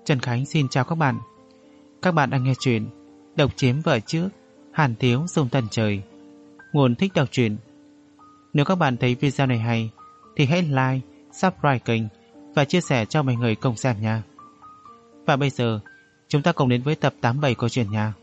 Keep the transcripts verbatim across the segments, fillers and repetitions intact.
Trần Khánh xin chào các bạn. Các bạn đang nghe chuyện Độc Chiếm Vợ Trước, Hàn Thiếu Dung Tần Trời. Nguồn thích đọc truyện. Nếu các bạn thấy video này hay thì hãy like, subscribe kênh và chia sẻ cho mọi người cùng xem nha. Và bây giờ chúng ta cùng đến với tập tám mươi bảy của truyện nha.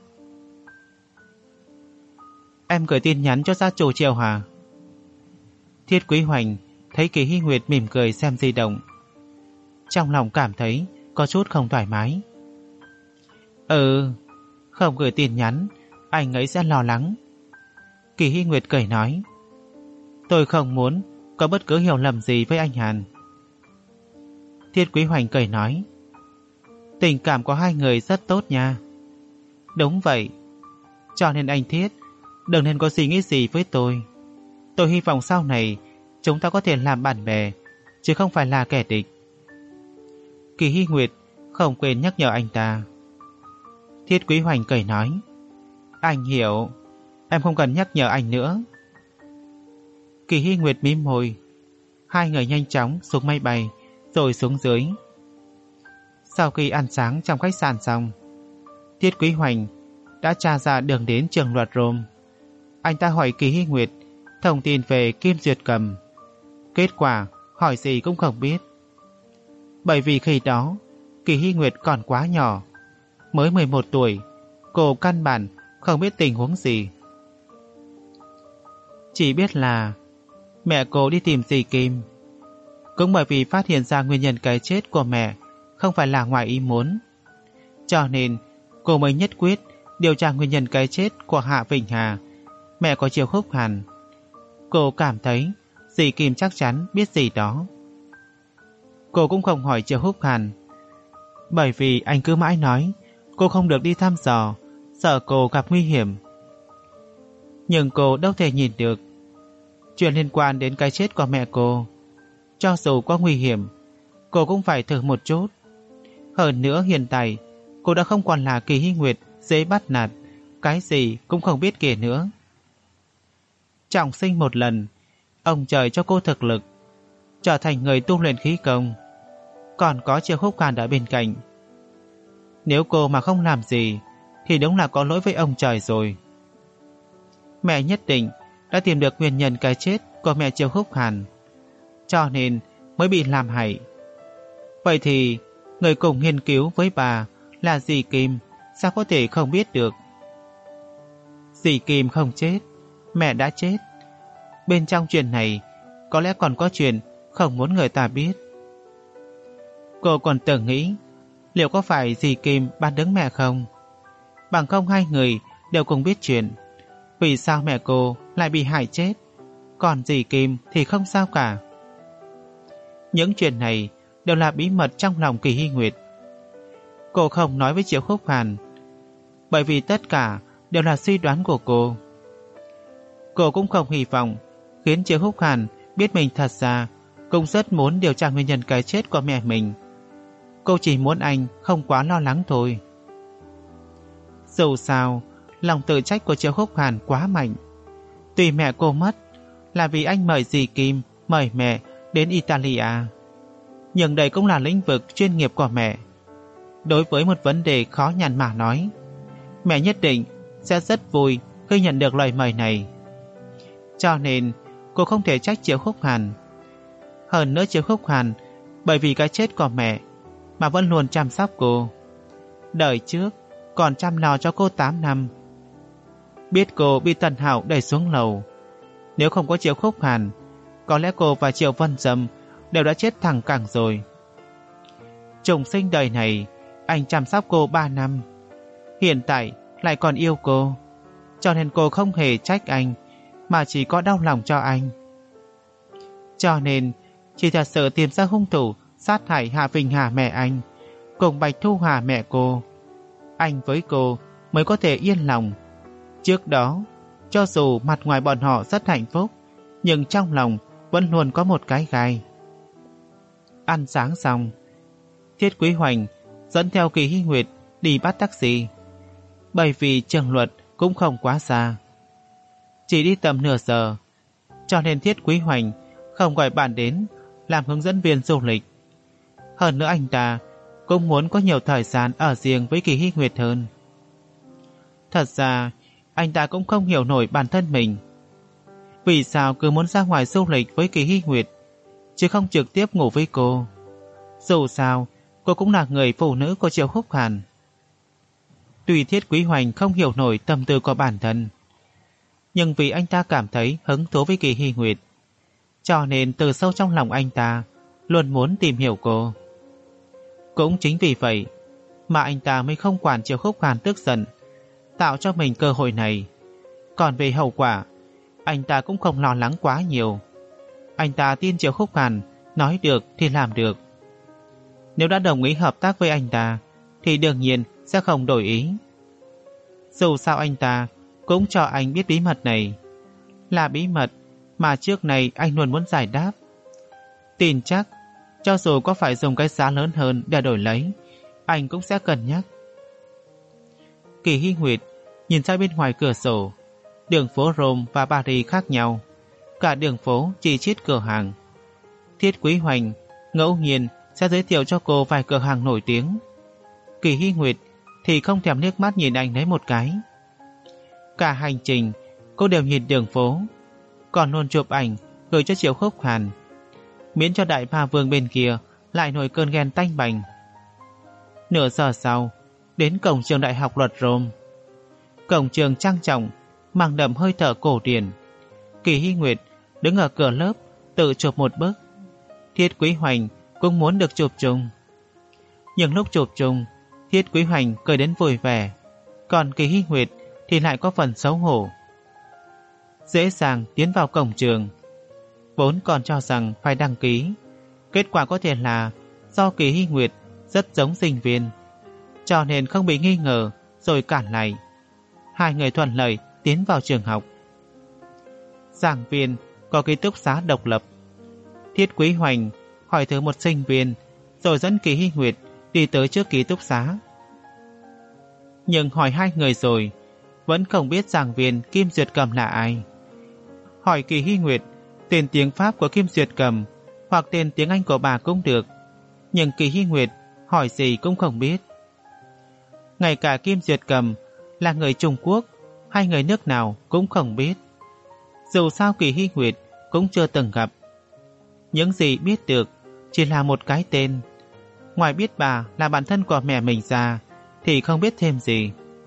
Em gửi tin nhắn cho gia chủ Triệu hả? Thiết Quý Hoành thấy Kỳ Hy Nguyệt mỉm cười xem di động, trong lòng cảm thấy có chút không thoải mái. Ừ, không gửi tin nhắn anh ấy sẽ lo lắng. Kỳ Hy Nguyệt cười nói, tôi không muốn có bất cứ hiểu lầm gì với anh Hàn. Thiết Quý Hoành cười nói, tình cảm của hai người rất tốt nha. Đúng vậy, cho nên anh Thiết đừng nên có suy nghĩ gì với tôi. Tôi hy vọng sau này chúng ta có thể làm bạn bè, chứ không phải là kẻ địch. Kỳ Hy Nguyệt không quên nhắc nhở anh ta. Thiết Quý Hoành cười nói, anh hiểu, em không cần nhắc nhở anh nữa. Kỳ Hy Nguyệt mím môi. Hai người nhanh chóng xuống máy bay rồi xuống dưới. Sau khi ăn sáng trong khách sạn xong, Thiết Quý Hoành đã tra ra đường đến trường luật Rome. Anh ta hỏi Kỳ Hy Nguyệt thông tin về Kim Duyệt Cầm. Kết quả hỏi gì cũng không biết. Bởi vì khi đó Kỳ Hy Nguyệt còn quá nhỏ, mới mười một tuổi, cô căn bản không biết tình huống gì. Chỉ biết là mẹ cô đi tìm dì Kim. Cũng bởi vì phát hiện ra nguyên nhân cái chết của mẹ không phải là ngoài ý muốn, cho nên cô mới nhất quyết điều tra nguyên nhân cái chết của Hạ Vĩnh Hà, mẹ của Triệu Khúc Hàn. Cô cảm thấy dì Kim chắc chắn biết gì đó. Cô cũng không hỏi Triệu Khúc Hàn, bởi vì anh cứ mãi nói cô không được đi thăm dò, sợ cô gặp nguy hiểm. Nhưng cô đâu thể nhìn được chuyện liên quan đến cái chết của mẹ cô. Cho dù có nguy hiểm, cô cũng phải thử một chút. Hơn nữa hiện tại cô đã không còn là Kỳ Hy Nguyệt dễ bắt nạt, cái gì cũng không biết kể nữa. Trọng sinh một lần, ông trời cho cô thực lực, trở thành người tu luyện khí công, còn có Triệu Khúc Hàn ở bên cạnh. Nếu cô mà không làm gì thì đúng là có lỗi với ông trời rồi. Mẹ nhất định đã tìm được nguyên nhân cái chết của mẹ Triệu Khúc Hàn, cho nên mới bị làm hại. Vậy thì người cùng nghiên cứu với bà là dì Kim sao có thể không biết được? Dì Kim không chết, mẹ đã chết. Bên trong chuyện này có lẽ còn có chuyện không muốn người ta biết. Cô còn tưởng nghĩ liệu có phải dì Kim bán đứng mẹ không? Bằng không hai người đều cùng biết chuyện. Vì sao mẹ cô lại bị hại chết, còn dì Kim thì không sao cả? Những chuyện này đều là bí mật trong lòng Kỳ Hy Nguyệt. Cô không nói với Triệu Khúc Hàn, bởi vì tất cả đều là suy đoán của cô. Cô cũng không hy vọng khiến Triệu Khúc Hàn biết mình thật ra cũng rất muốn điều tra nguyên nhân cái chết của mẹ mình. Cô chỉ muốn anh không quá lo lắng thôi. Dù sao, lòng tự trách của Triệu Khúc Hàn quá mạnh. Tuy mẹ cô mất là vì anh mời dì Kim mời mẹ đến Italia, nhưng đây cũng là lĩnh vực chuyên nghiệp của mẹ. Đối với một vấn đề khó nhằn mà nói, mẹ nhất định sẽ rất vui khi nhận được lời mời này. Cho nên cô không thể trách Triệu Khúc Hàn. Hơn nữa Triệu Khúc Hàn bởi vì cái chết của mẹ mà vẫn luôn chăm sóc cô. Đời trước còn chăm lo cho cô tám năm. Biết cô bị Tần Hạo đẩy xuống lầu, nếu không có Triệu Khúc Hàn, có lẽ cô và Triệu Vân Dâm đều đã chết thẳng cẳng rồi. Trùng sinh đời này anh chăm sóc cô ba năm, hiện tại lại còn yêu cô, cho nên cô không hề trách anh, mà chỉ có đau lòng cho anh. Cho nên chỉ thật sự tìm ra hung thủ sát hại Hạ Vĩnh Hà mẹ anh cùng Bạch Thu Hà mẹ cô, anh với cô mới có thể yên lòng. Trước đó, cho dù mặt ngoài bọn họ rất hạnh phúc, nhưng trong lòng vẫn luôn có một cái gai. Ăn sáng xong, Thiết Quý Hoành dẫn theo Kỳ Hy Nguyệt đi bắt taxi. Bởi vì trường luật cũng không quá xa, chỉ đi tầm nửa giờ, cho nên Thiết Quý Hoành không gọi bạn đến làm hướng dẫn viên du lịch. Hơn nữa anh ta cũng muốn có nhiều thời gian ở riêng với Kỳ Hy Nguyệt hơn. Thật ra, anh ta cũng không hiểu nổi bản thân mình. Vì sao cứ muốn ra ngoài du lịch với Kỳ Hy Nguyệt, chứ không trực tiếp ngủ với cô? Dù sao, cô cũng là người phụ nữ của Triệu Khúc Hàn. Tuy Thiết Quý Hoành không hiểu nổi tâm tư của bản thân, nhưng vì anh ta cảm thấy hứng thú với Kỳ Hy Nguyệt, cho nên từ sâu trong lòng anh ta luôn muốn tìm hiểu cô. Cũng chính vì vậy mà anh ta mới không quản Triệu Khúc Hàn tức giận, tạo cho mình cơ hội này. Còn về hậu quả, anh ta cũng không lo lắng quá nhiều. Anh ta tin Triệu Khúc Hàn nói được thì làm được. Nếu đã đồng ý hợp tác với anh ta thì đương nhiên sẽ không đổi ý. Dù sao anh ta cũng cho anh biết bí mật này, là bí mật mà trước này anh luôn muốn giải đáp. Tin chắc cho dù có phải dùng cái giá lớn hơn để đổi lấy, anh cũng sẽ cân nhắc. Kỳ Hy Nguyệt nhìn ra bên ngoài cửa sổ. Đường phố Rome và Paris khác nhau, cả đường phố chỉ chít cửa hàng. Thiết Quý Hoành ngẫu nhiên sẽ giới thiệu cho cô vài cửa hàng nổi tiếng. Kỳ Hy Nguyệt thì không thèm liếc mắt nhìn anh lấy một cái. Cả hành trình cô đều nhìn đường phố, còn luôn chụp ảnh gửi cho Triệu Khúc Hàn, miễn cho đại ma vương bên kia lại nổi cơn ghen tanh bành. Nửa giờ sau, đến cổng trường đại học luật Rome. Cổng trường trang trọng, mang đậm hơi thở cổ điển. Kỳ Hy Nguyệt đứng ở cửa lớp tự chụp một bức. Thiết Quý Hoành cũng muốn được chụp chung. Nhưng lúc chụp chung, Thiết Quý Hoành cười đến vui vẻ, còn Kỳ Hy Nguyệt thì lại có phần xấu hổ. Dễ dàng tiến vào cổng trường, vốn còn cho rằng phải đăng ký. Kết quả có thể là do Kỳ Hy Nguyệt rất giống sinh viên, cho nên không bị nghi ngờ rồi cản lại. Hai người thuận lợi tiến vào trường học. Giảng viên có ký túc xá độc lập. Thiết Quý Hoành hỏi thử một sinh viên, rồi dẫn Kỳ Hy Nguyệt đi tới trước ký túc xá. Nhưng hỏi hai người rồi, vẫn không biết giảng viên Kim Duyệt Cầm là ai. Hỏi Kỳ Hy Nguyệt tên tiếng Pháp của Kim Duyệt Cầm hoặc tên tiếng Anh của bà cũng được, nhưng Kỳ Hy Nguyệt hỏi gì cũng không biết. Ngay cả Kim Duyệt Cầm là người Trung Quốc hay người nước nào cũng không biết. Dù sao Kỳ Hy Nguyệt cũng chưa từng gặp. Những gì biết được chỉ là một cái tên. Ngoài biết bà là bạn thân của mẹ mình ra thì không biết thêm gì.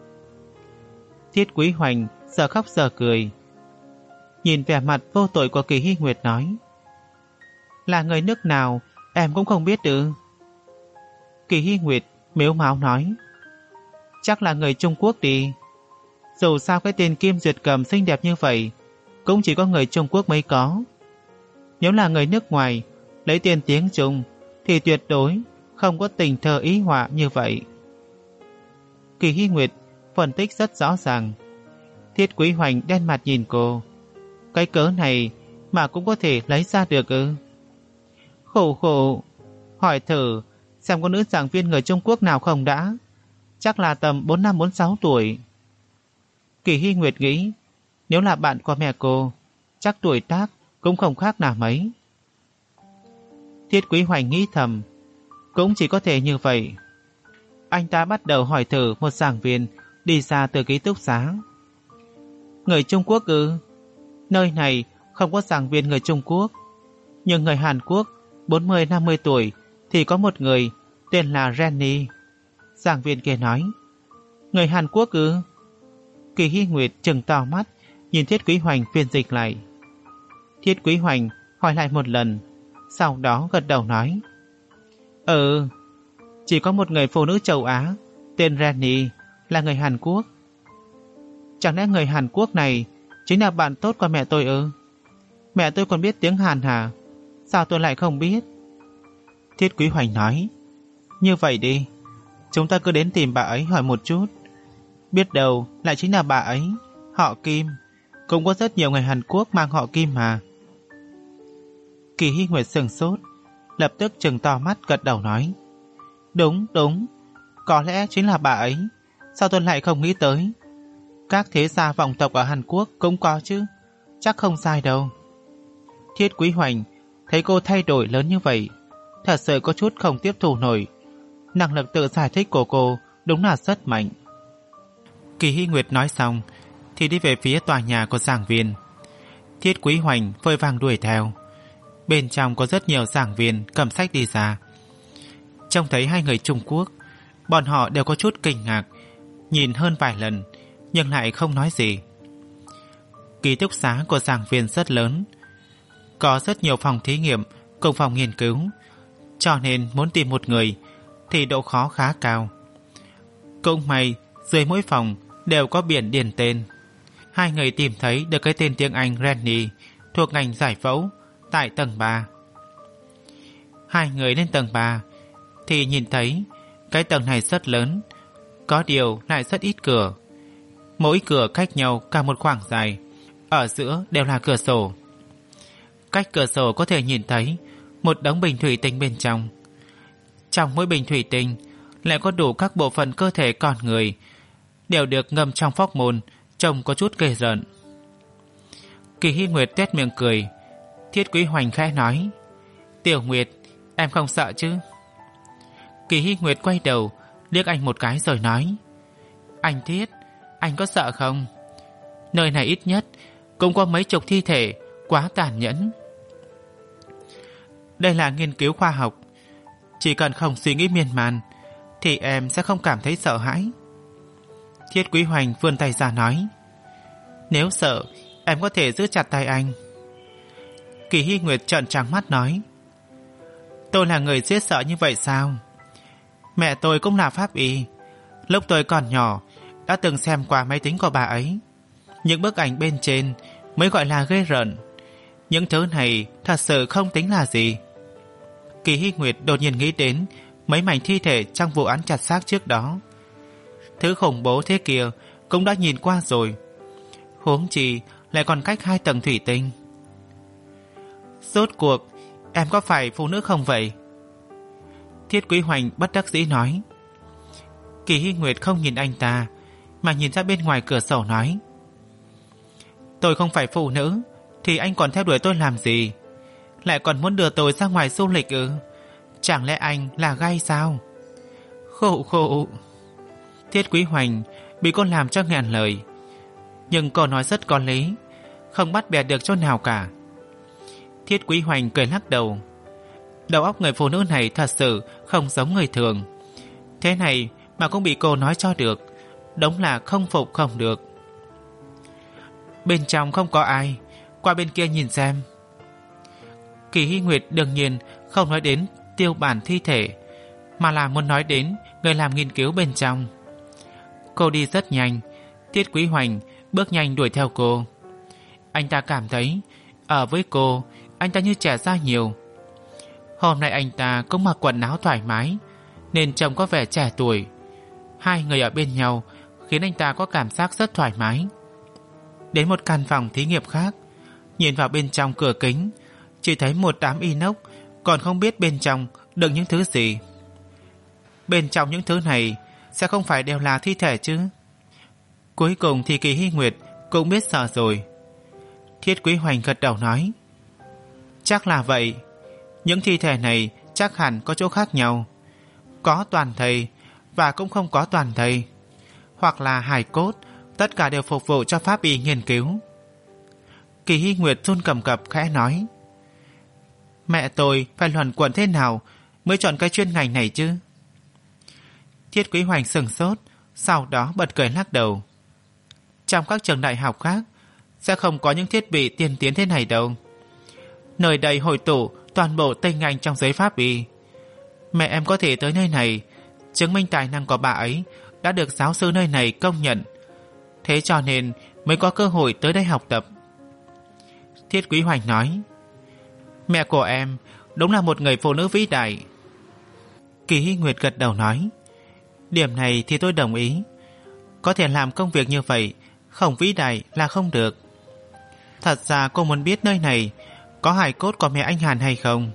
Thiết Quý Hoành giờ khóc giờ cười, nhìn vẻ mặt vô tội của Kỳ Hy Nguyệt nói: Là người nước nào em cũng không biết ư? Kỳ Hy Nguyệt mếu máo nói: Chắc là người Trung Quốc đi. Dù sao cái tên Kim Duyệt Cầm xinh đẹp như vậy cũng chỉ có người Trung Quốc mới có. Nếu là người nước ngoài lấy tên tiếng Trung thì tuyệt đối không có tình thơ ý họa như vậy. Kỳ Hy Nguyệt phân tích rất rõ ràng. Thiết Quý Hoành đen mặt nhìn cô. Cái cớ này mà cũng có thể lấy ra được ư? Khổ khổ. Hỏi thử xem có nữ giảng viên người Trung Quốc nào không đã. Chắc là tầm bốn năm bốn sáu tuổi. Kỳ Hy Nguyệt nghĩ, nếu là bạn của mẹ cô, chắc tuổi tác cũng không khác nào mấy. Thiết Quý Hoành nghĩ thầm, cũng chỉ có thể như vậy. Anh ta bắt đầu hỏi thử một giảng viên đi ra từ ký túc xá. Người Trung Quốc ư? Nơi này không có giảng viên người Trung Quốc, nhưng người Hàn Quốc bốn mươi năm mươi tuổi thì có một người tên là Renny. Giảng viên kia nói: Người Hàn Quốc ư? Kỳ Hy Nguyệt trừng to mắt nhìn Thiết Quý Hoành phiên dịch lại. Thiết Quý Hoành hỏi lại một lần, sau đó gật đầu nói: Ừ, chỉ có một người phụ nữ châu Á tên Renny là người Hàn Quốc. Chẳng lẽ người Hàn Quốc này chính là bạn tốt của mẹ tôi ư? Mẹ tôi còn biết tiếng Hàn hả? Sao tôi lại không biết? Thiết Quý Hoành nói: Như vậy đi, chúng ta cứ đến tìm bà ấy hỏi một chút, biết đâu lại chính là bà ấy. Họ Kim, cũng có rất nhiều người Hàn Quốc mang họ Kim mà. Kỳ Hy Nguyệt sừng sốt, lập tức trừng to mắt gật đầu nói: Đúng, đúng, có lẽ chính là bà ấy. Sao tôi lại không nghĩ tới? Các thế gia vọng tộc ở Hàn Quốc cũng có chứ, chắc không sai đâu. Thiết Quý Hoành thấy cô thay đổi lớn như vậy, thật sự có chút không tiếp thu nổi, Năng lực tự giải thích của cô đúng là rất mạnh. Kỳ Hy Nguyệt nói xong thì đi về phía tòa nhà của giảng viên. Thiết Quý Hoành vội vàng đuổi theo. Bên trong có rất nhiều giảng viên cầm sách đi ra. Trông thấy hai người Trung Quốc, bọn họ đều có chút kinh ngạc, nhìn hơn vài lần nhưng lại không nói gì. Ký túc xá của giảng viên rất lớn, có rất nhiều phòng thí nghiệm cùng phòng nghiên cứu, cho nên muốn tìm một người thì độ khó khá cao. Cũng may dưới mỗi phòng đều có biển điền tên. Hai người tìm thấy được cái tên tiếng Anh Rennie thuộc ngành giải phẫu tại tầng ba. Hai người lên tầng ba thì nhìn thấy cái tầng này rất lớn, có điều lại rất ít cửa. Mỗi cửa cách nhau cả một khoảng dài, ở giữa đều là cửa sổ. Cách cửa sổ có thể nhìn thấy một đống bình thủy tinh bên trong. Trong mỗi bình thủy tinh lại có đủ các bộ phận cơ thể con người, đều được ngâm trong phóc môn, trông có chút ghê rợn. Kỳ Hy Nguyệt tuét miệng cười. Thiết Quý Hoành khẽ nói: Tiểu Nguyệt, em không sợ chứ? Kỳ Hy Nguyệt quay đầu liếc anh một cái rồi nói: Anh Thiết, anh có sợ không? Nơi này ít nhất cũng có mấy chục thi thể, quá tàn nhẫn. Đây là nghiên cứu khoa học, chỉ cần không suy nghĩ miên man thì em sẽ không cảm thấy sợ hãi. Thiết Quý Hoành vươn tay ra nói: Nếu sợ, em có thể giữ chặt tay anh. Kỳ Hy Nguyệt trợn trắng mắt nói: Tôi là người giết sợ như vậy sao? Mẹ tôi cũng là pháp y. Lúc tôi còn nhỏ đã từng xem qua máy tính của bà ấy. Những bức ảnh bên trên mới gọi là ghê rợn. Những thứ này thật sự không tính là gì. Kỳ Hy Nguyệt đột nhiên nghĩ đến mấy mảnh thi thể trong vụ án chặt xác trước đó. Thứ khủng bố thế kia cũng đã nhìn qua rồi, huống chi lại còn cách hai tầng thủy tinh. Rốt cuộc em có phải phụ nữ không vậy? Thiết Quý Hoành bất đắc dĩ nói. Kỳ Hy Nguyệt không nhìn anh ta mà nhìn ra bên ngoài cửa sổ nói: Tôi không phải phụ nữ thì anh còn theo đuổi tôi làm gì? Lại còn muốn đưa tôi ra ngoài du lịch ư? Chẳng lẽ anh là gay sao? Khổ khổ. Thiết Quý Hoành bị cô làm cho nghẹn lời, nhưng cô nói rất có lý, không bắt bẻ được chỗ nào cả. Thiết Quý Hoành cười lắc đầu. Đầu óc người phụ nữ này thật sự không giống người thường. Thế này mà cũng bị cô nói cho được, đúng là không phục không được. Bên trong không có ai, qua bên kia nhìn xem. Kỳ Hy Nguyệt đương nhiên không nói đến tiêu bản thi thể, mà là muốn nói đến người làm nghiên cứu bên trong. Cô đi rất nhanh. Thiết Quý Hoành bước nhanh đuổi theo cô. Anh ta cảm thấy ở với cô anh ta như trẻ ra nhiều. Hôm nay anh ta cũng mặc quần áo thoải mái nên trông có vẻ trẻ tuổi. Hai người ở bên nhau khiến anh ta có cảm giác rất thoải mái. Đến một căn phòng thí nghiệm khác, nhìn vào bên trong cửa kính, chỉ thấy một đám inox, còn không biết bên trong đựng những thứ gì. Bên trong những thứ này sẽ không phải đều là thi thể chứ? Cuối cùng thì Kỳ Hy Nguyệt cũng biết sợ rồi. Thiết Quý Hoành gật đầu nói: Chắc là vậy. Những thi thể này chắc hẳn có chỗ khác nhau, có toàn thây và cũng không có toàn thây, hoặc là hài cốt, tất cả đều phục vụ cho pháp y nghiên cứu. Kỳ Hy Nguyệt run cầm cập khẽ nói: Mẹ tôi phải luẩn quẩn thế nào mới chọn cái chuyên ngành này chứ? Thiết Quý Hoành sừng sốt, sau đó bật cười lắc đầu. Trong các trường đại học khác sẽ không có những thiết bị tiên tiến thế này đâu. Nơi đây hội tụ toàn bộ tinh anh trong giới pháp y. Mẹ em có thể tới nơi này chứng minh tài năng của bà ấy đã được giáo sư nơi này công nhận, thế cho nên mới có cơ hội tới đây học tập. Thiết Quý Hoành nói: Mẹ của em đúng là một người phụ nữ vĩ đại. Kỳ Hy Nguyệt gật đầu nói: Điểm này thì tôi đồng ý. Có thể làm công việc như vậy, không vĩ đại là không được. Thật ra cô muốn biết nơi này có hài cốt của mẹ anh Hàn hay không.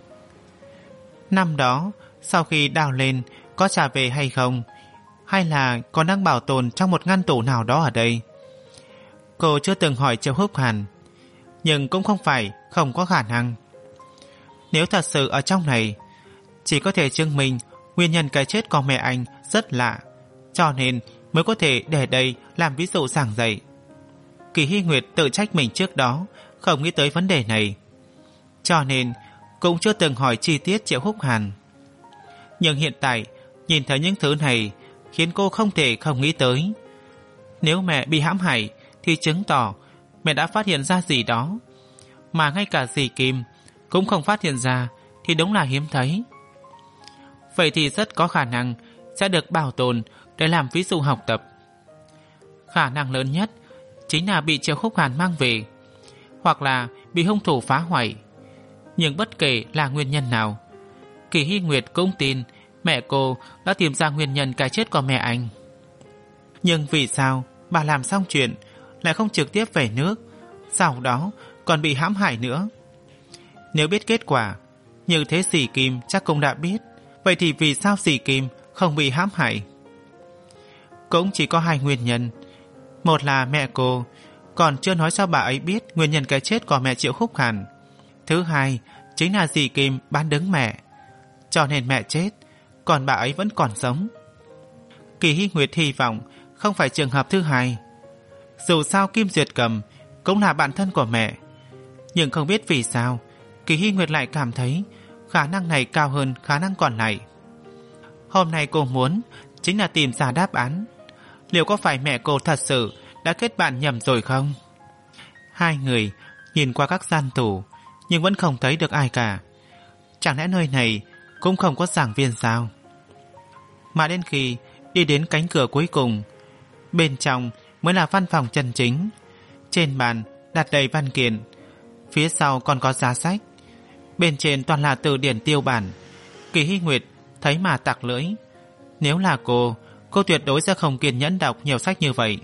Năm đó sau khi đào lên có trả về hay không, hay là còn đang bảo tồn trong một ngăn tủ nào đó ở đây. Cô chưa từng hỏi Triệu Húc Hàn, nhưng cũng không phải không có khả năng. Nếu thật sự ở trong này, chỉ có thể chứng minh nguyên nhân cái chết của mẹ anh rất lạ, cho nên mới có thể để đây làm ví dụ giảng dạy. Kỳ Hy Nguyệt tự trách mình trước đó không nghĩ tới vấn đề này, cho nên cũng chưa từng hỏi chi tiết Triệu Húc Hàn. Nhưng hiện tại nhìn thấy những thứ này khiến cô không thể không nghĩ tới. Nếu mẹ bị hãm hại thì chứng tỏ mẹ đã phát hiện ra gì đó, mà ngay cả dì Kim cũng không phát hiện ra thì đúng là hiếm thấy. Vậy thì rất có khả năng sẽ được bảo tồn để làm ví dụ học tập. Khả năng lớn nhất chính là bị Triệu Húc Hàn mang về, hoặc là bị hung thủ phá hoại. Nhưng bất kể là nguyên nhân nào, Kỳ Hy Nguyệt cũng tin mẹ cô đã tìm ra nguyên nhân cái chết của mẹ anh. Nhưng vì sao bà làm xong chuyện lại không trực tiếp về nước, sau đó còn bị hãm hại nữa? Nếu biết kết quả, như thế dì Kim chắc cũng đã biết. Vậy thì vì sao dì Kim không bị hãm hại? Cũng chỉ có hai nguyên nhân. Một là mẹ cô còn chưa nói cho bà ấy biết nguyên nhân cái chết của mẹ Triệu Húc Hàn. Thứ hai chính là dì Kim bán đứng mẹ, cho nên mẹ chết, còn bà ấy vẫn còn sống. Kỳ Hy Nguyệt hy vọng không phải trường hợp thứ hai. Dù sao Kim Duyệt Cầm cũng là bạn thân của mẹ, nhưng không biết vì sao Kỳ Hy Nguyệt lại cảm thấy khả năng này cao hơn khả năng còn lại. Hôm nay cô muốn chính là tìm ra đáp án. Liệu có phải mẹ cô thật sự đã kết bạn nhầm rồi không? Hai người nhìn qua các gian tủ nhưng vẫn không thấy được ai cả. Chẳng lẽ nơi này cũng không có giảng viên sao? Mà đến khi đi đến cánh cửa cuối cùng, bên trong mới là văn phòng chân chính. Trên bàn đặt đầy văn kiện, phía sau còn có giá sách, bên trên toàn là từ điển tiêu bản. Kỳ Hy Nguyệt thấy mà tặc lưỡi. Nếu là cô, cô tuyệt đối sẽ không kiên nhẫn đọc nhiều sách như vậy.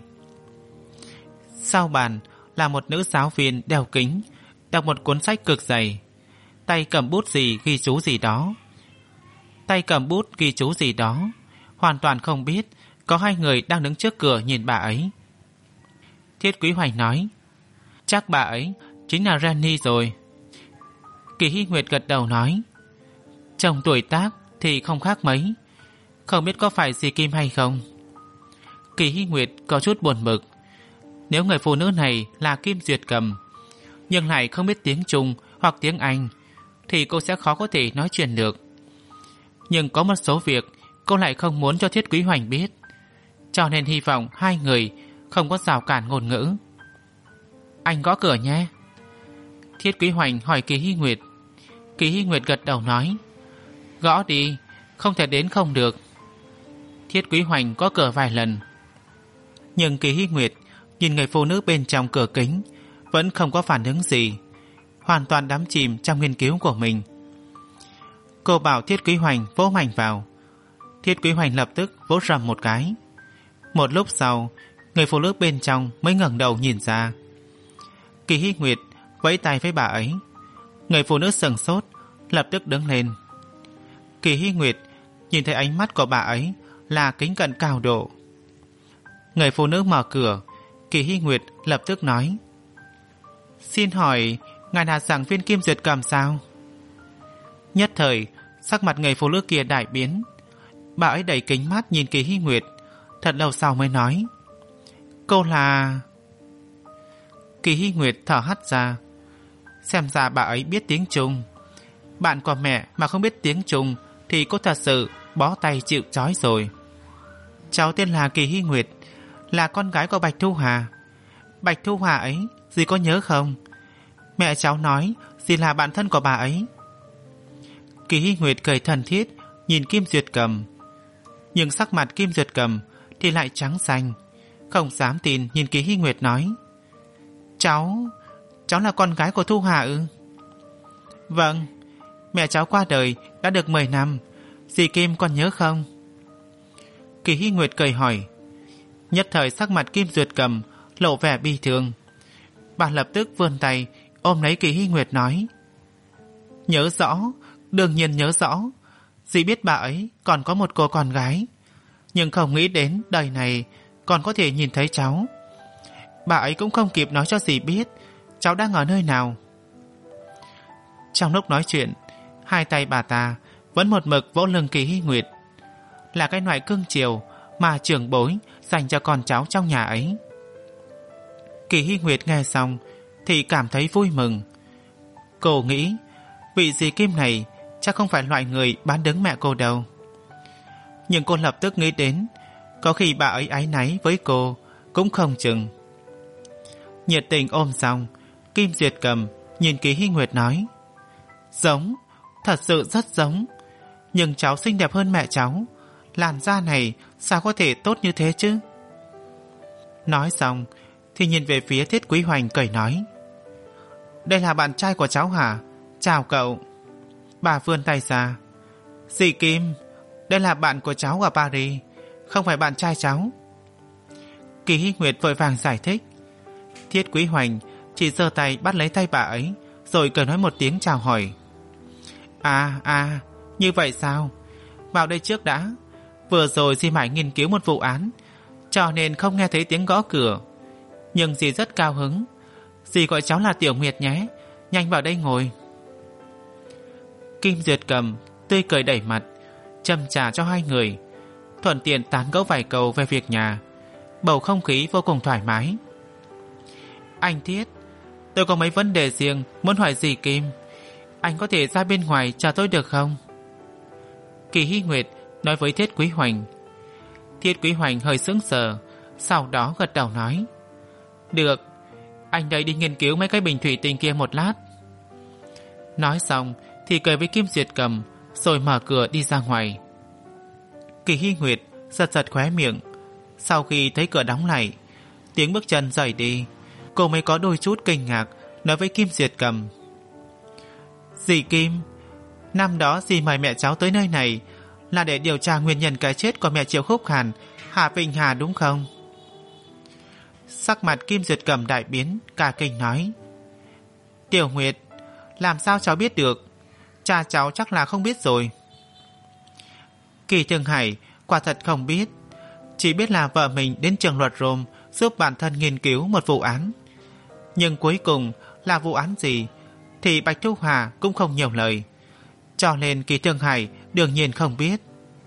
Sau bàn là một nữ giáo viên đeo kính, đọc một cuốn sách cực dày, tay cầm bút gì ghi chú gì đó. Tay cầm bút ghi chú gì đó, hoàn toàn không biết có hai người đang đứng trước cửa nhìn bà ấy. Thiết Quý Hoành nói, chắc bà ấy chính là Rani rồi. Kỳ Hy Nguyệt gật đầu nói, chồng tuổi tác thì không khác mấy, không biết có phải dì Kim hay không. Kỳ Hy Nguyệt có chút buồn bực. Nếu người phụ nữ này là Kim Duyệt Cầm nhưng lại không biết tiếng Trung hoặc tiếng Anh thì cô sẽ khó có thể nói chuyện được. Nhưng có một số việc cô lại không muốn cho Thiết Quý Hoành biết, cho nên hy vọng hai người không có rào cản ngôn ngữ. Anh gõ cửa nhé. Thiết Quý Hoành hỏi Kỳ Hy Nguyệt. Kỳ Hy Nguyệt gật đầu nói, gõ đi, không thể đến không được. Thiết Quý Hoành có cửa vài lần, nhưng Kỳ Hy Nguyệt nhìn người phụ nữ bên trong cửa kính vẫn không có phản ứng gì, hoàn toàn đắm chìm trong nghiên cứu của mình. Cô bảo Thiết Quý Hoành vỗ mạnh vào. Thiết Quý Hoành lập tức vỗ rầm một cái. Một lúc sau, người phụ nữ bên trong mới ngẩng đầu nhìn ra. Kỳ Hy Nguyệt vẫy tay với bà ấy. Người phụ nữ sững sốt, lập tức đứng lên. Kỳ Hy Nguyệt nhìn thấy ánh mắt của bà ấy là kính cận cao độ. Người phụ nữ mở cửa. Kỳ Hy Nguyệt lập tức nói, xin hỏi ngài là giảng viên Kim Duyệt Cầm sao? Nhất thời sắc mặt người phụ nữ kia đại biến. Bà ấy đẩy kính mắt nhìn Kỳ Hy Nguyệt, thật lâu sau mới nói, cô là... Kỳ Hy Nguyệt thở hắt ra. Xem ra bà ấy biết tiếng Trung. Bạn của mẹ mà không biết tiếng Trung thì cô thật sự bó tay chịu trói rồi. Cháu tên là Kỳ Hy Nguyệt, là con gái của Bạch Thu Hà. Bạch Thu Hà ấy, dì có nhớ không? Mẹ cháu nói dì là bạn thân của bà ấy. Kỳ Hy Nguyệt cười thân thiết nhìn Kim Duyệt Cầm, nhưng sắc mặt Kim Duyệt Cầm thì lại trắng xanh, không dám tin nhìn Kỳ Hy Nguyệt nói, Cháu, cháu là con gái của Thu Hà ư? Vâng, mẹ cháu qua đời đã được mười năm, dì Kim còn nhớ không? Kỳ Hy Nguyệt cười hỏi. Nhất thời sắc mặt Kim Duyệt Cầm lộ vẻ bi thương. Bà lập tức vươn tay ôm lấy Kỳ Hy Nguyệt nói, nhớ rõ, đương nhiên nhớ rõ. Dì biết bà ấy còn có một cô con gái, nhưng không nghĩ đến đời này còn có thể nhìn thấy cháu. Bà ấy cũng không kịp nói cho dì biết cháu đang ở nơi nào. Trong lúc nói chuyện, hai tay bà ta vẫn một mực vỗ lưng Kỳ Hy Nguyệt. là cái loại cưng chiều mà trưởng bối dành cho con cháu trong nhà ấy. Kỳ Hy Nguyệt nghe xong thì cảm thấy vui mừng. Cô nghĩ vị dì Kim này chắc không phải loại người bán đứng mẹ cô đâu. Nhưng cô lập tức nghĩ đến có khi bà ấy áy náy với cô cũng không chừng. Nhiệt tình ôm xong, Kim Duyệt Cầm nhìn Kỳ Hy Nguyệt nói: Giống, thật sự rất giống. Nhưng cháu xinh đẹp hơn mẹ cháu. Làn da này sao có thể tốt như thế chứ? Nói xong thì nhìn về phía Thiết Quý Hoành cười nói: Đây là bạn trai của cháu hả? Chào cậu. Bà vươn tay ra: Dì Kim, đây là bạn của cháu ở Paris, không phải bạn trai cháu. Kỳ Hy Nguyệt vội vàng giải thích. Thiết Quý Hoành chỉ giơ tay bắt lấy tay bà ấy, rồi cười nói một tiếng chào hỏi. À à, như vậy sao? Vào đây trước đã. Vừa rồi dì mải nghiên cứu một vụ án, cho nên không nghe thấy tiếng gõ cửa. Nhưng dì rất cao hứng. Dì gọi cháu là Tiểu Nguyệt nhé. Nhanh vào đây ngồi. Kim Duyệt Cầm tươi cười đẩy mặt, châm trà cho hai người, thuận tiện tán gẫu vài câu về việc nhà. Bầu không khí vô cùng thoải mái. Anh Thiết, tôi có mấy vấn đề riêng muốn hỏi dì Kim. Anh có thể ra bên ngoài chờ tôi được không? Kỳ Hy Nguyệt nói với Thiết Quý Hoành. Thiết Quý Hoành hơi sững sờ, sau đó gật đầu nói: Được, anh đây đi nghiên cứu mấy cái bình thủy tinh kia một lát. Nói xong thì cười với Kim Duyệt Cầm, rồi mở cửa đi ra ngoài. Kỳ Hy Nguyệt giật giật khóe miệng. Sau khi thấy cửa đóng lại, tiếng bước chân rời đi, cô mới có đôi chút kinh ngạc nói với Kim Duyệt Cầm: Dì Kim, năm đó dì mời mẹ cháu tới nơi này là để điều tra nguyên nhân cái chết của mẹ Triệu Khúc Hàn, Hà Vinh Hà đúng không? Sắc mặt Kim Duyệt Cầm đại biến, cả kinh nói: Tiểu Nguyệt, làm sao cháu biết được? Cha cháu chắc là không biết rồi. Kỳ Thương Hải quả thật không biết, chỉ biết là vợ mình đến trường luật Rome giúp bản thân nghiên cứu một vụ án. Nhưng cuối cùng là vụ án gì thì Bạch Thu Hà cũng không nhiều lời, cho nên Kỳ Thương Hải đương nhiên không biết.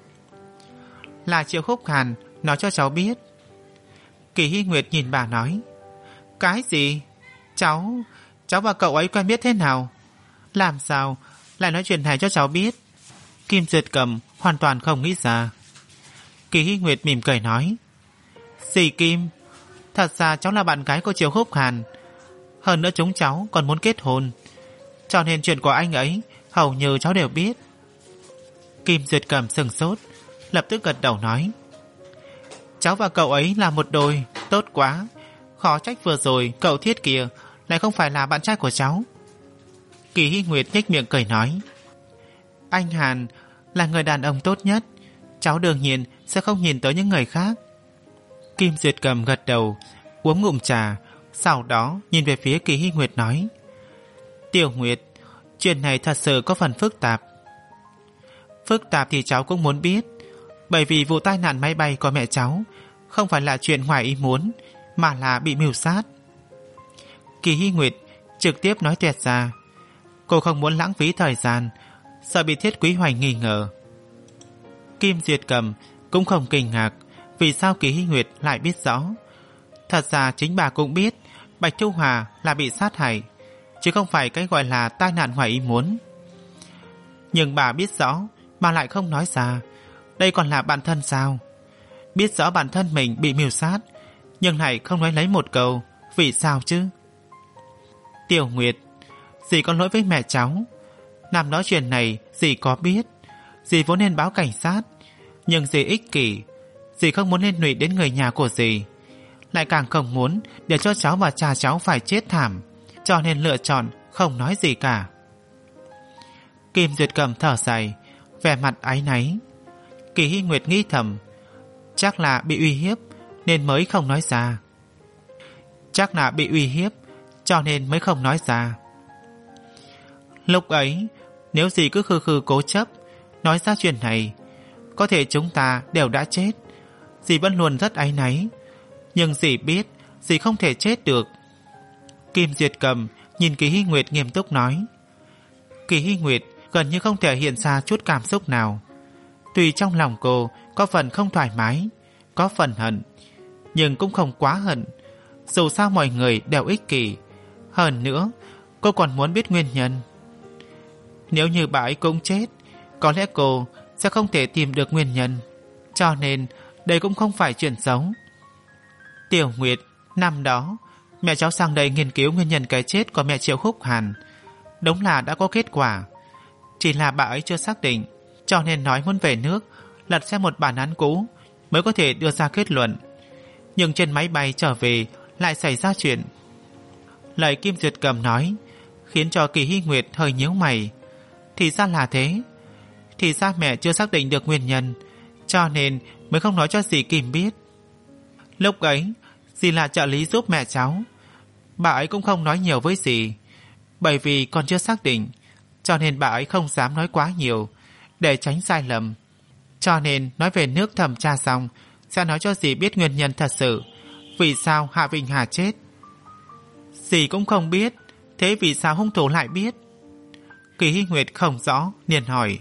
Là Triệu Khúc Hàn nói cho cháu biết. Kỳ Hy Nguyệt nhìn bà nói: Cái gì? Cháu Cháu và cậu ấy quen biết thế nào? Làm sao lại nói chuyện này cho cháu biết? Kim Duyệt Cầm hoàn toàn không nghĩ ra. Kỳ Hy Nguyệt mỉm cười nói: Dì Kim, thật ra cháu là bạn gái của Triệu Khúc Hàn. Hơn nữa chúng cháu còn muốn kết hôn, cho nên chuyện của anh ấy hầu như cháu đều biết. Kim Duyệt Cầm sừng sốt, lập tức gật đầu nói: Cháu và cậu ấy là một đôi, tốt quá. Khó trách vừa rồi cậu Thiết kia lại không phải là bạn trai của cháu. Kỳ Hy Nguyệt nhếch miệng cười nói: Anh Hàn là người đàn ông tốt nhất, cháu đương nhiên sẽ không nhìn tới những người khác. Kim Duyệt Cầm gật đầu, uống ngụm trà, sau đó nhìn về phía Kỳ Hy Nguyệt nói: Tiểu Nguyệt, chuyện này thật sự có phần phức tạp. Phức tạp thì cháu cũng muốn biết, bởi vì vụ tai nạn máy bay của mẹ cháu không phải là chuyện ngoài ý muốn, mà là bị mưu sát. Kỳ Hy Nguyệt trực tiếp nói tuyệt ra. Cô không muốn lãng phí thời gian, sợ bị Thiết Quý Hoành nghi ngờ. Kim Duyệt Cầm cũng không kinh ngạc vì sao Kỳ Hy Nguyệt lại biết rõ. Thật ra chính bà cũng biết Bạch Thu Hà là bị sát hại, chứ không phải cái gọi là tai nạn ngoài ý muốn. Nhưng bà biết rõ mà lại không nói ra, đây còn là bạn thân sao? Biết rõ bản thân mình bị mưu sát, nhưng lại không nói lấy một câu, vì sao chứ? Tiểu Nguyệt, dì có lỗi với mẹ cháu. Năm đó chuyện này dì có biết, dì vốn nên báo cảnh sát, nhưng dì ích kỷ, dì không muốn liên lụy đến người nhà của dì, lại càng không muốn để cho cháu và cha cháu phải chết thảm, cho nên lựa chọn không nói gì cả. Kim Duyệt Cầm thở dài, vẻ mặt áy náy. Kỳ Hy Nguyệt nghĩ thầm, chắc là bị uy hiếp nên mới không nói ra. Chắc là bị uy hiếp cho nên mới không nói ra. Lúc ấy nếu dì cứ khư khư cố chấp nói ra chuyện này, có thể chúng ta đều đã chết. Dì vẫn luôn rất áy náy, nhưng dì biết dì không thể chết được. Kim Duyệt Cầm nhìn Kỳ Hy Nguyệt nghiêm túc nói. Kỳ Hy Nguyệt gần như không thể hiện ra chút cảm xúc nào. Tuy trong lòng cô có phần không thoải mái, có phần hận, nhưng cũng không quá hận. Dù sao mọi người đều ích kỷ. Hơn nữa, cô còn muốn biết nguyên nhân. Nếu như bà ấy cũng chết, có lẽ cô sẽ không thể tìm được nguyên nhân. Cho nên đây cũng không phải chuyện xấu. Tiểu Nguyệt, năm đó mẹ cháu sang đây nghiên cứu nguyên nhân cái chết của mẹ Triệu Khúc Hàn. Đúng là đã có kết quả, chỉ là bà ấy chưa xác định, cho nên nói muốn về nước lật xem một bản án cũ mới có thể đưa ra kết luận. Nhưng trên máy bay trở về lại xảy ra chuyện. Lời Kim Duyệt Cầm nói khiến cho Kỳ Hy Nguyệt hơi nhíu mày. Thì ra là thế. Thì ra mẹ chưa xác định được nguyên nhân, cho nên mới không nói cho dì Kim biết. Lúc ấy dì là trợ lý giúp mẹ cháu, bà ấy cũng không nói nhiều với dì, bởi vì còn chưa xác định, cho nên bà ấy không dám nói quá nhiều để tránh sai lầm. Cho nên nói về nước thẩm tra xong sẽ nói cho dì biết nguyên nhân thật sự vì sao Hạ Vinh Hà chết. Dì cũng không biết, thế vì sao hung thủ lại biết? Kỳ Hy Nguyệt không rõ liền hỏi.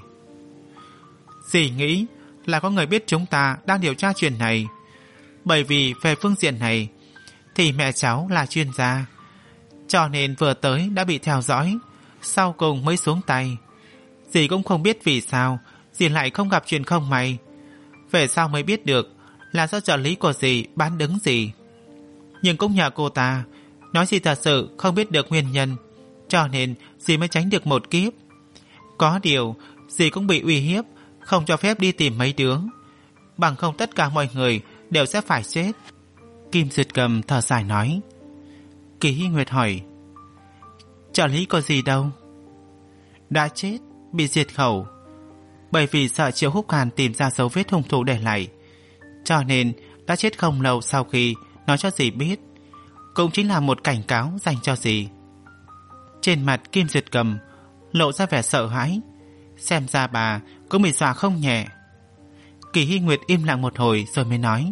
Dì nghĩ là có người biết chúng ta đang điều tra chuyện này, bởi vì về phương diện này thì mẹ cháu là chuyên gia, cho nên vừa tới đã bị theo dõi, sau cùng mới xuống tay. Dì cũng không biết vì sao dì lại không gặp chuyện không may. Về sau mới biết được là do trợ lý của dì bán đứng dì. Nhưng cũng nhờ cô ta nói dì thật sự không biết được nguyên nhân, cho nên dì mới tránh được một kiếp. Có điều dì cũng bị uy hiếp không cho phép đi tìm mấy đứa, bằng không tất cả mọi người đều sẽ phải chết. Kim Duyệt Cầm thở dài nói. Kỳ Hy Nguyệt hỏi, trợ lý có gì đâu? Đã chết, bị diệt khẩu. Bởi vì sợ Triệu Húc Hàn tìm ra dấu vết hung thủ để lại, cho nên đã chết không lâu sau khi nói cho dì biết. Cũng chính là một cảnh cáo dành cho dì. Trên mặt Kim Duyệt Cầm lộ ra vẻ sợ hãi, xem ra bà cũng bị dọa không nhẹ. Kỳ Hy Nguyệt im lặng một hồi rồi mới nói,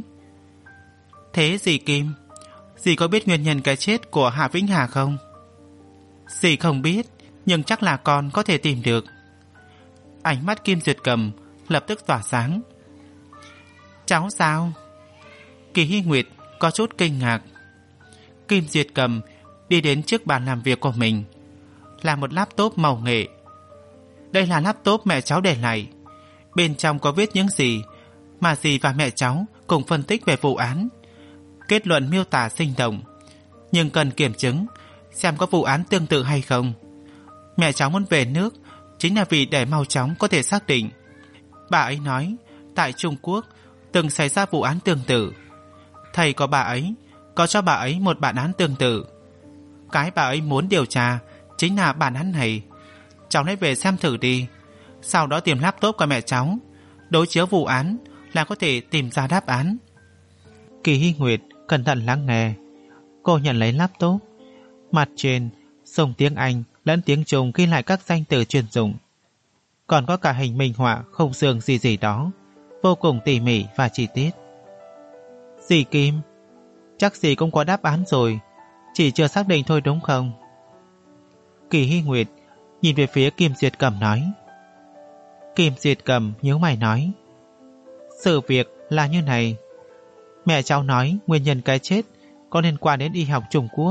thế dì Kim, dì có biết nguyên nhân cái chết của Hạ Vĩnh Hà không? Dì không biết, nhưng chắc là con có thể tìm được. Ánh mắt Kim Duyệt Cầm lập tức tỏa sáng. Cháu sao? Kỳ Hy Nguyệt có chút kinh ngạc. Kim Duyệt Cầm đi đến trước bàn làm việc của mình, là một laptop màu nghệ. Đây là laptop mẹ cháu để lại. Bên trong có viết những gì mà dì và mẹ cháu cùng phân tích về vụ án. Kết luận miêu tả sinh động, nhưng cần kiểm chứng xem có vụ án tương tự hay không. Mẹ cháu muốn về nước chính là vì để mau chóng có thể xác định. Bà ấy nói tại Trung Quốc từng xảy ra vụ án tương tự. Thầy của bà ấy có cho bà ấy một bản án tương tự. Cái bà ấy muốn điều tra chính là bản án này. Cháu lấy về xem thử đi, sau đó tìm laptop của mẹ cháu, đối chiếu vụ án là có thể tìm ra đáp án. Kỳ Hy Nguyệt cẩn thận lắng nghe. Cô nhận lấy laptop, mặt trên dùng tiếng Anh lẫn tiếng Trung ghi lại các danh từ chuyên dụng, còn có cả hình minh họa khung xương gì gì đó, vô cùng tỉ mỉ và chi tiết. Dì Kim, chắc dì cũng có đáp án rồi, chỉ chưa xác định thôi đúng không? Kỳ Hy Nguyệt nhìn về phía Kim Duyệt Cầm nói. Kim Duyệt Cầm nhíu mày nói, sự việc là như này. Mẹ cháu nói nguyên nhân cái chết có liên quan đến y học Trung Quốc.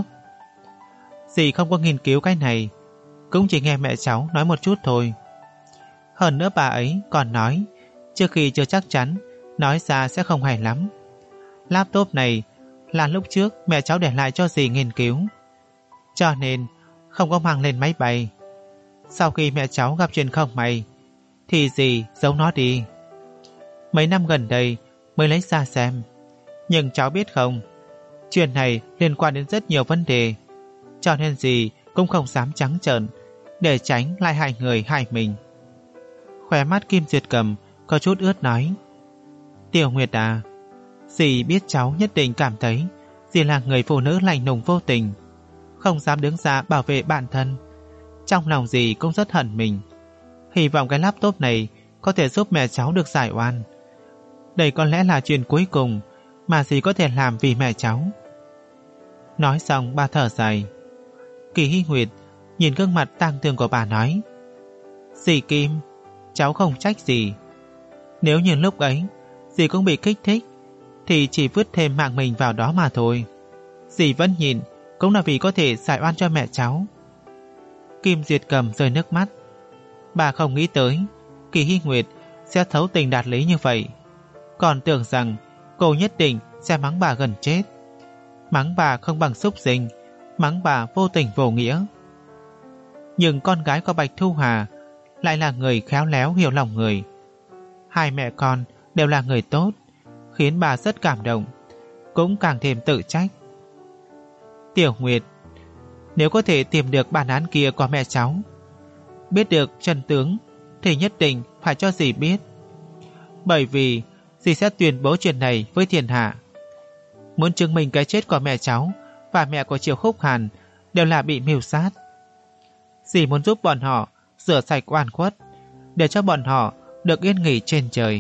Dì không có nghiên cứu cái này, cũng chỉ nghe mẹ cháu nói một chút thôi. Hơn nữa bà ấy còn nói trước khi chưa chắc chắn, nói ra sẽ không hay lắm. Laptop này là lúc trước mẹ cháu để lại cho dì nghiên cứu, cho nên không có mang lên máy bay. Sau khi mẹ cháu gặp chuyện không may thì dì giấu nó đi. Mấy năm gần đây mới lấy ra xem. Nhưng cháu biết không, chuyện này liên quan đến rất nhiều vấn đề, cho nên dì cũng không dám trắng trợn để tránh lại hại người hại mình. Khóe mắt Kim Duyệt Cầm có chút ướt nói, Tiểu Nguyệt à, dì biết cháu nhất định cảm thấy dì là người phụ nữ lạnh lùng vô tình, không dám đứng ra bảo vệ bản thân. Trong lòng dì cũng rất hận mình. Hy vọng cái laptop này có thể giúp mẹ cháu được giải oan. Đây có lẽ là chuyện cuối cùng mà dì có thể làm vì mẹ cháu. Nói xong bà thở dài. Kỳ Hy Nguyệt nhìn gương mặt tang thương của bà nói, dì Kim, cháu không trách gì. Nếu như lúc ấy dì cũng bị kích thích thì chỉ vứt thêm mạng mình vào đó mà thôi. Dì vẫn nhìn cũng là vì có thể giải oan cho mẹ cháu. Kim Duyệt Cầm rơi nước mắt. Bà không nghĩ tới Kỳ Hy Nguyệt sẽ thấu tình đạt lý như vậy, còn tưởng rằng cô nhất định sẽ mắng bà gần chết, mắng bà không bằng súc sinh, mắng bà vô tình vô nghĩa. Nhưng con gái của Bạch Thu Hà lại là người khéo léo hiểu lòng người. Hai mẹ con đều là người tốt, khiến bà rất cảm động, cũng càng thêm tự trách. Tiểu Nguyệt, nếu có thể tìm được bản án kia của mẹ cháu, biết được chân tướng, thì nhất định phải cho dì biết. Bởi vì dì sẽ tuyên bố chuyện này với thiên hạ, muốn chứng minh cái chết của mẹ cháu và mẹ của Triệu Khúc Hàn đều là bị mưu sát. Dì muốn giúp bọn họ rửa sạch oan khuất, để cho bọn họ được yên nghỉ trên trời.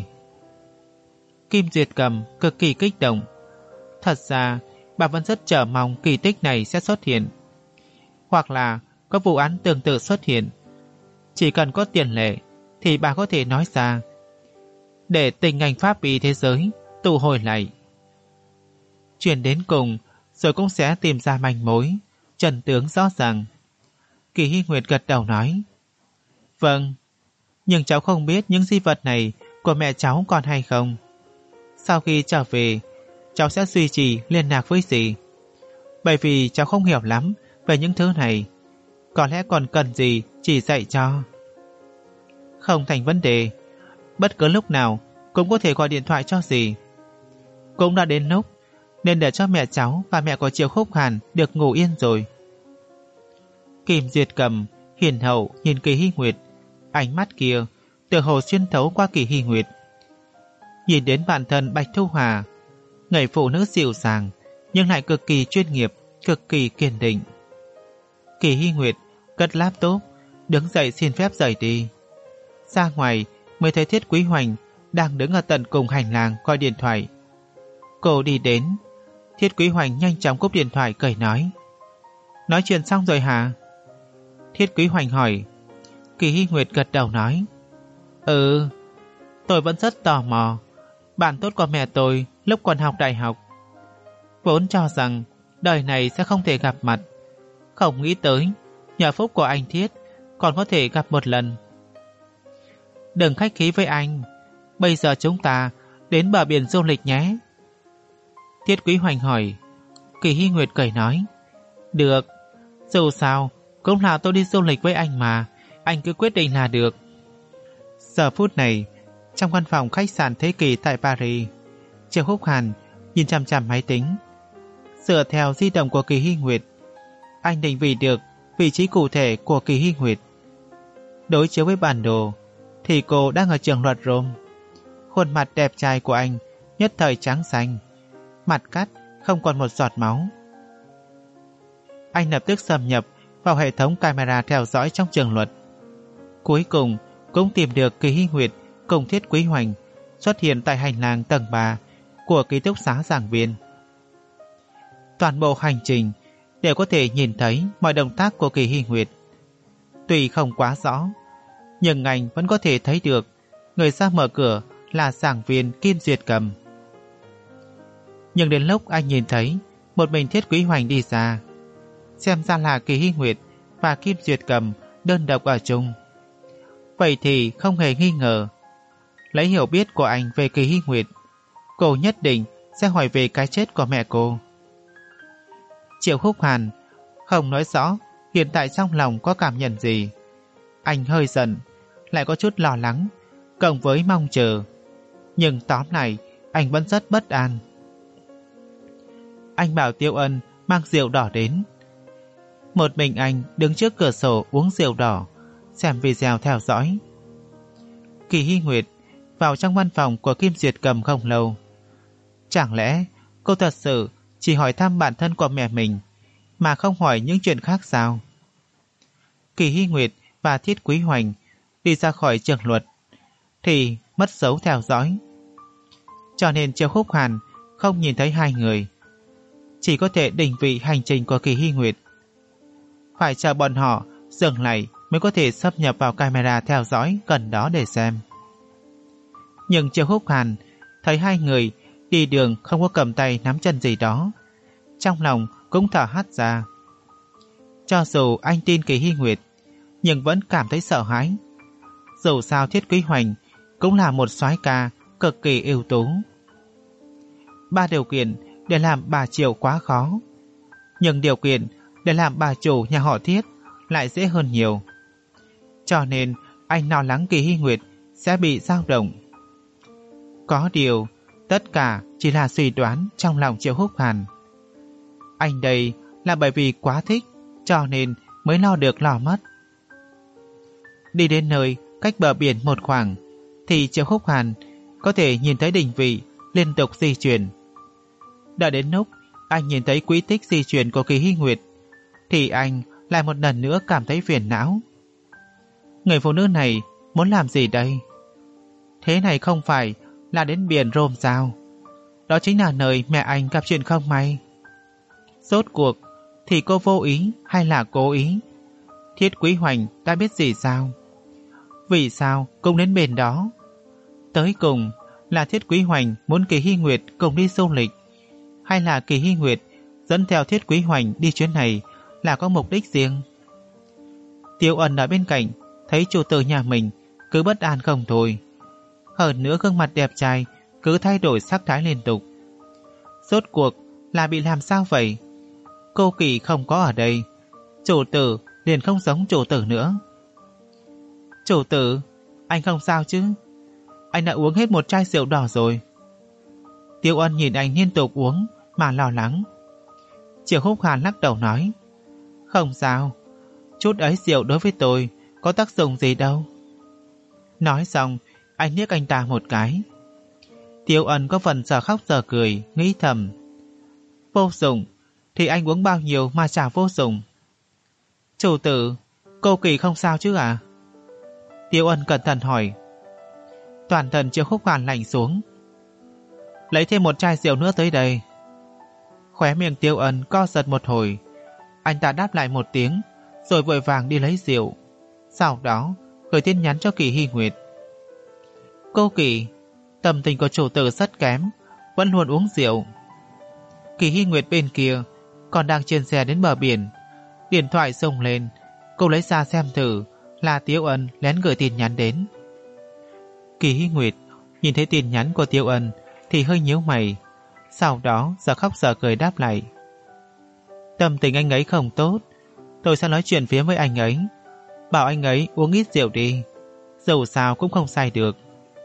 Kim Duyệt Cầm cực kỳ kích động. Thật ra bà vẫn rất chờ mong kỳ tích này sẽ xuất hiện, hoặc là có vụ án tương tự xuất hiện. Chỉ cần có tiền lệ thì bà có thể nói ra, để tình ngành pháp y thế giới tụ hồi lại. Chuyện đến cùng rồi cũng sẽ tìm ra manh mối, chân tướng rõ ràng. Kỳ Hy Nguyệt gật đầu nói, vâng, nhưng cháu không biết những di vật này của mẹ cháu còn hay không. Sau khi trở về, cháu sẽ duy trì liên lạc với dì, bởi vì cháu không hiểu lắm về những thứ này, có lẽ còn cần gì chỉ dạy cho. Không thành vấn đề, bất cứ lúc nào cũng có thể gọi điện thoại cho dì. Cũng đã đến lúc nên để cho mẹ cháu và mẹ của Triệu Khúc Hàn được ngủ yên rồi. Kim Duyệt Cầm hiền hậu nhìn Kỳ Hy Nguyệt, ánh mắt kia tựa hồ xuyên thấu qua Kỳ Hy Nguyệt. Nhìn đến bản thân Bạch Thu Hà, người phụ nữ dịu dàng nhưng lại cực kỳ chuyên nghiệp, cực kỳ kiên định. Kỳ Hy Nguyệt cất laptop, đứng dậy xin phép rời đi. Ra ngoài mới thấy Thiết Quý Hoành đang đứng ở tận cùng hành lang gọi điện thoại. Cô đi đến, Thiết Quý Hoành nhanh chóng cúp điện thoại cười nói, nói chuyện xong rồi hả? Thiết Quý Hoành hỏi. Kỳ Hy Nguyệt gật đầu nói, ừ, tôi vẫn rất tò mò. Bạn tốt của mẹ tôi lúc còn học đại học, vốn cho rằng đời này sẽ không thể gặp mặt, không nghĩ tới nhờ phúc của anh Thiết còn có thể gặp một lần. Đừng khách khí với anh, bây giờ chúng ta đến bờ biển du lịch nhé. Thiết Quý Hoành hỏi. Kỳ Hy Nguyệt cười nói, được, dù sao cũng là tôi đi du lịch với anh mà, anh cứ quyết định là được. Giờ phút này, trong văn phòng khách sạn Thế Kỷ tại Paris, Triệu Khúc Hàn nhìn chằm chằm máy tính. Dựa theo di động của Kỳ Hy Nguyệt, anh định vị được vị trí cụ thể của Kỳ Hy Nguyệt. Đối chiếu với bản đồ thì cô đang ở trường luật Rome. Khuôn mặt đẹp trai của anh nhất thời trắng xanh, mặt cắt không còn một giọt máu. Anh lập tức xâm nhập vào hệ thống camera theo dõi trong trường luật. Cuối cùng cũng tìm được Kỳ Hy Nguyệt cùng Thiết Quý Hoành xuất hiện tại hành lang tầng ba của ký túc xá giảng viên. Toàn bộ hành trình đều có thể nhìn thấy mọi động tác của Kỳ Hy Nguyệt. Tuy không quá rõ, nhưng anh vẫn có thể thấy được người ra mở cửa là giảng viên Kim Duyệt Cầm. Nhưng đến lúc anh nhìn thấy một mình Thiết Quý Hoành đi ra, xem ra là Kỳ Hy Nguyệt và Kim Duyệt Cầm đơn độc ở chung. Vậy thì không hề nghi ngờ, lấy hiểu biết của anh về Kỳ Hy Nguyệt, cô nhất định sẽ hỏi về cái chết của mẹ cô. Triệu Khúc Hàn không nói rõ hiện tại trong lòng có cảm nhận gì. Anh hơi giận, lại có chút lo lắng, cộng với mong chờ. Nhưng tóm lại, anh vẫn rất bất an. Anh bảo Tiêu Ân mang rượu đỏ đến. Một mình anh đứng trước cửa sổ uống rượu đỏ, xem video theo dõi. Kỳ Hy Nguyệt vào trong văn phòng của Kim Duyệt Cầm không lâu. Chẳng lẽ cô thật sự chỉ hỏi thăm bản thân của mẹ mình mà không hỏi những chuyện khác sao? Kỳ Hy Nguyệt và Thiết Quý Hoành đi ra khỏi trường luật thì mất dấu theo dõi, cho nên Triệu Khúc Hàn không nhìn thấy hai người, chỉ có thể định vị hành trình của Kỳ Hy Nguyệt. Phải chờ bọn họ dừng lại mới có thể xâm nhập vào camera theo dõi gần đó để xem. Nhưng Triệu Húc Hàn thấy hai người đi đường không có cầm tay nắm chân gì đó, trong lòng cũng thở hắt ra. Cho dù anh tin Kỳ Hy Nguyệt, nhưng vẫn cảm thấy sợ hãi. Dù sao Thiết Quý Hoành cũng là một soái ca cực kỳ ưu tú. Ba điều kiện để làm bà Triệu quá khó, nhưng điều kiện để làm bà chủ nhà họ Thiết lại dễ hơn nhiều. Cho nên anh lo lắng Kỳ Hy Nguyệt sẽ bị dao động. Có điều, tất cả chỉ là suy đoán trong lòng Triệu Húc Hàn. Anh đây là bởi vì quá thích, cho nên mới lo được lo mất. Đi đến nơi cách bờ biển một khoảng, thì Triệu Húc Hàn có thể nhìn thấy đỉnh vị liên tục di chuyển. Đã đến lúc anh nhìn thấy quỹ tích di chuyển của Kỳ Hy Nguyệt, thì anh lại một lần nữa cảm thấy phiền não. Người phụ nữ này muốn làm gì đây? Thế này không phải là đến biển Rome sao? Đó chính là nơi mẹ anh gặp chuyện không may. Rốt cuộc thì cô vô ý hay là cố ý? Thiết Quý Hoành đã biết gì sao? Vì sao cũng đến bên đó? Tới cùng là Thiết Quý Hoành muốn Kỳ Hy Nguyệt cùng đi du lịch, hay là Kỳ Hy Nguyệt dẫn theo Thiết Quý Hoành đi chuyến này là có mục đích riêng? Tiêu Ân ở bên cạnh thấy chủ tử nhà mình cứ bất an không thôi. Hơn nữa gương mặt đẹp trai cứ thay đổi sắc thái liên tục. Rốt cuộc là bị làm sao vậy? Cô Kỳ không có ở đây, chủ tử liền không giống chủ tử nữa. Chủ tử, anh không sao chứ? Anh đã uống hết một chai rượu đỏ rồi. Tiêu Ân nhìn anh liên tục uống mà lo lắng. Triệu Húc Hàn lắc đầu nói, không sao, chút ấy rượu đối với tôi có tác dụng gì đâu. Nói xong, anh liếc anh ta một cái. Tiêu Ân có phần giờ khóc giờ cười, nghĩ thầm, vô dụng thì anh uống bao nhiêu mà chả vô dụng. Chủ tử, cô Kỳ không sao chứ à? Tiêu Ân cẩn thận hỏi. Toàn thân Triệu Húc Hàn lạnh xuống. Lấy thêm một chai rượu nữa tới đây. Khóe miệng Tiêu Ân co giật một hồi. Anh ta đáp lại một tiếng, rồi vội vàng đi lấy rượu. Sau đó gửi tin nhắn cho Kỳ Hy Nguyệt. Cô Kỳ, tâm tình của chủ tử rất kém, vẫn luôn uống rượu. Kỳ Hy Nguyệt bên kia còn đang trên xe đến bờ biển. Điện thoại rung lên, cô lấy ra xem thử là Tiêu Ân lén gửi tin nhắn đến. Kỳ Hy Nguyệt nhìn thấy tin nhắn của Tiêu Ân thì hơi nhíu mày, sau đó giờ khóc giờ cười đáp lại. Tâm tình anh ấy không tốt, tôi sẽ nói chuyện phía với anh ấy, bảo anh ấy uống ít rượu đi, dù sao cũng không sai được.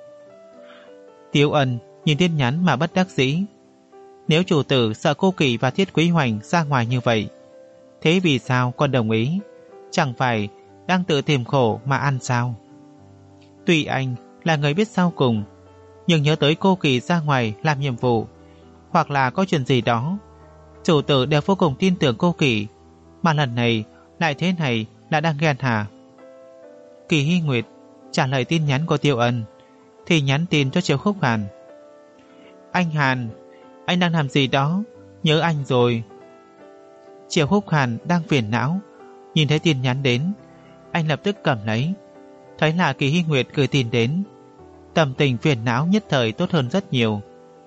Tiêu Ân nhìn tin nhắn mà bất đắc dĩ. Nếu chủ tử sợ cô Kỳ và Thiết Quý Hoành ra ngoài như vậy, thế vì sao còn đồng ý? Chẳng phải đang tự tìm khổ mà ăn sao? Tuy anh là người biết sau cùng, nhưng nhớ tới cô Kỳ ra ngoài làm nhiệm vụ, hoặc là có chuyện gì đó, chủ tử đều vô cùng tin tưởng cô Kỳ, mà lần này lại thế này là đang ghen hả? Kỳ Hy Nguyệt trả lời tin nhắn của Tiêu Ân thì nhắn tin cho Triệu Húc Hàn. Anh Hàn, anh đang làm gì đó? Nhớ anh rồi. Triệu Húc Hàn đang phiền não, nhìn thấy tin nhắn đến, anh lập tức cầm lấy. Thấy là Kỳ Hy Nguyệt gửi tin đến, tâm tình phiền não nhất thời tốt hơn rất nhiều.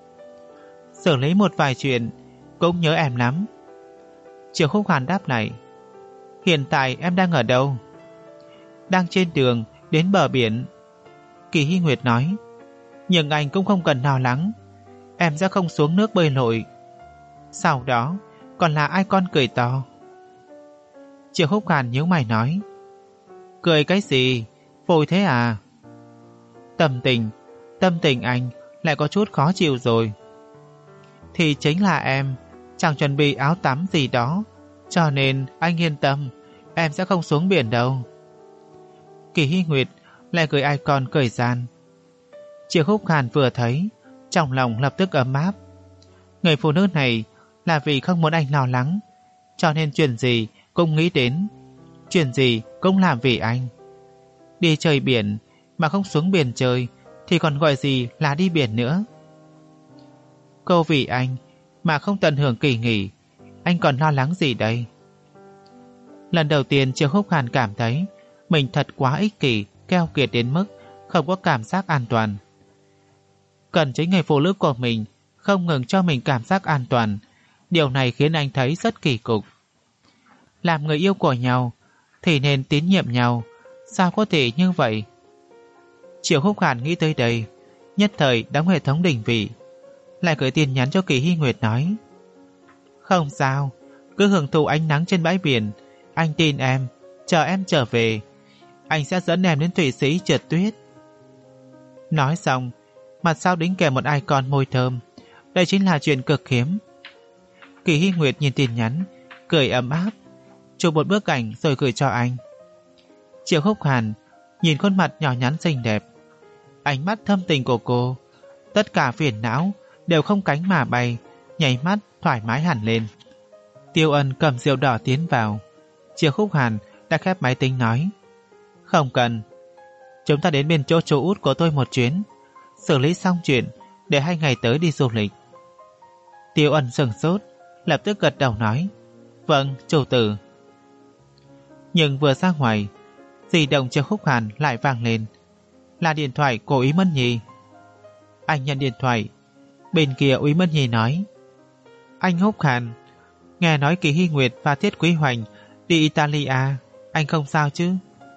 Xử lý một vài chuyện, cũng nhớ em lắm. Triệu Húc Hàn đáp lại. Hiện tại em đang ở đâu? Đang trên đường đến bờ biển. Kỳ Hy Nguyệt nói. Nhưng anh cũng không cần lo lắng, em sẽ không xuống nước bơi lội. Sau đó còn là ai con cười to? Triệu Húc Hàn nhíu mày nói. Cười cái gì? Vội thế à? Tâm tình, tâm tình anh lại có chút khó chịu rồi. Thì chính là em chẳng chuẩn bị áo tắm gì đó, cho nên anh yên tâm, em sẽ không xuống biển đâu. Kỳ Hy Nguyệt lại gửi icon cười gian. Triệu Húc Hàn vừa thấy, trong lòng lập tức ấm áp. Người phụ nữ này là vì không muốn anh lo lắng, cho nên chuyện gì cũng nghĩ đến, chuyện gì cũng làm vì anh. Đi chơi biển mà không xuống biển chơi thì còn gọi gì là đi biển nữa. Cô vì anh mà không tận hưởng kỳ nghỉ, anh còn lo lắng gì đây? Lần đầu tiên Triệu Húc Hàn cảm thấy mình thật quá ích kỷ, keo kiệt đến mức không có cảm giác an toàn. cần chính người phụ nữ của mình không ngừng cho mình cảm giác an toàn. Điều này khiến anh thấy rất kỳ cục. Làm người yêu của nhau thì nên tín nhiệm nhau, sao có thể như vậy? Triệu Húc Hàn nghĩ tới đây, nhất thời đóng hệ thống định vị, lại gửi tin nhắn cho Kỳ Hy Nguyệt nói: không sao, cứ hưởng thụ ánh nắng trên bãi biển. Anh tin em, chờ em trở về, anh sẽ dẫn em đến Thụy Sĩ trượt tuyết. Nói xong, mặt sau đính kèm một icon môi thơm. Đây chính là chuyện cực hiếm. Kỳ Hy Nguyệt nhìn tin nhắn, cười ấm áp, chụp một bức ảnh rồi gửi cho anh. Triệu Húc Hàn nhìn khuôn mặt nhỏ nhắn xinh đẹp, ánh mắt thâm tình của cô, tất cả phiền não đều không cánh mà bay, nháy mắt thoải mái hẳn lên. Tiêu Ân cầm rượu đỏ tiến vào. Triệu Húc Hàn đã khép máy tính nói: không cần, chúng ta đến bên chỗ chỗ út của tôi một chuyến, xử lý xong chuyện để hai ngày tới đi du lịch. Tiêu Ân sừng sốt, lập tức gật đầu nói: vâng, chủ tử. Nhưng vừa ra ngoài, di động Triệu Húc Hàn lại vang lên. Là điện thoại của Úy Mân Nhi. Anh nhận điện thoại. Bên kia Úy Mân Nhi nói: anh Húc Hàn, nghe nói Kỳ Hy Nguyệt và Thiết Quý Hoành đi Italia, anh không sao chứ?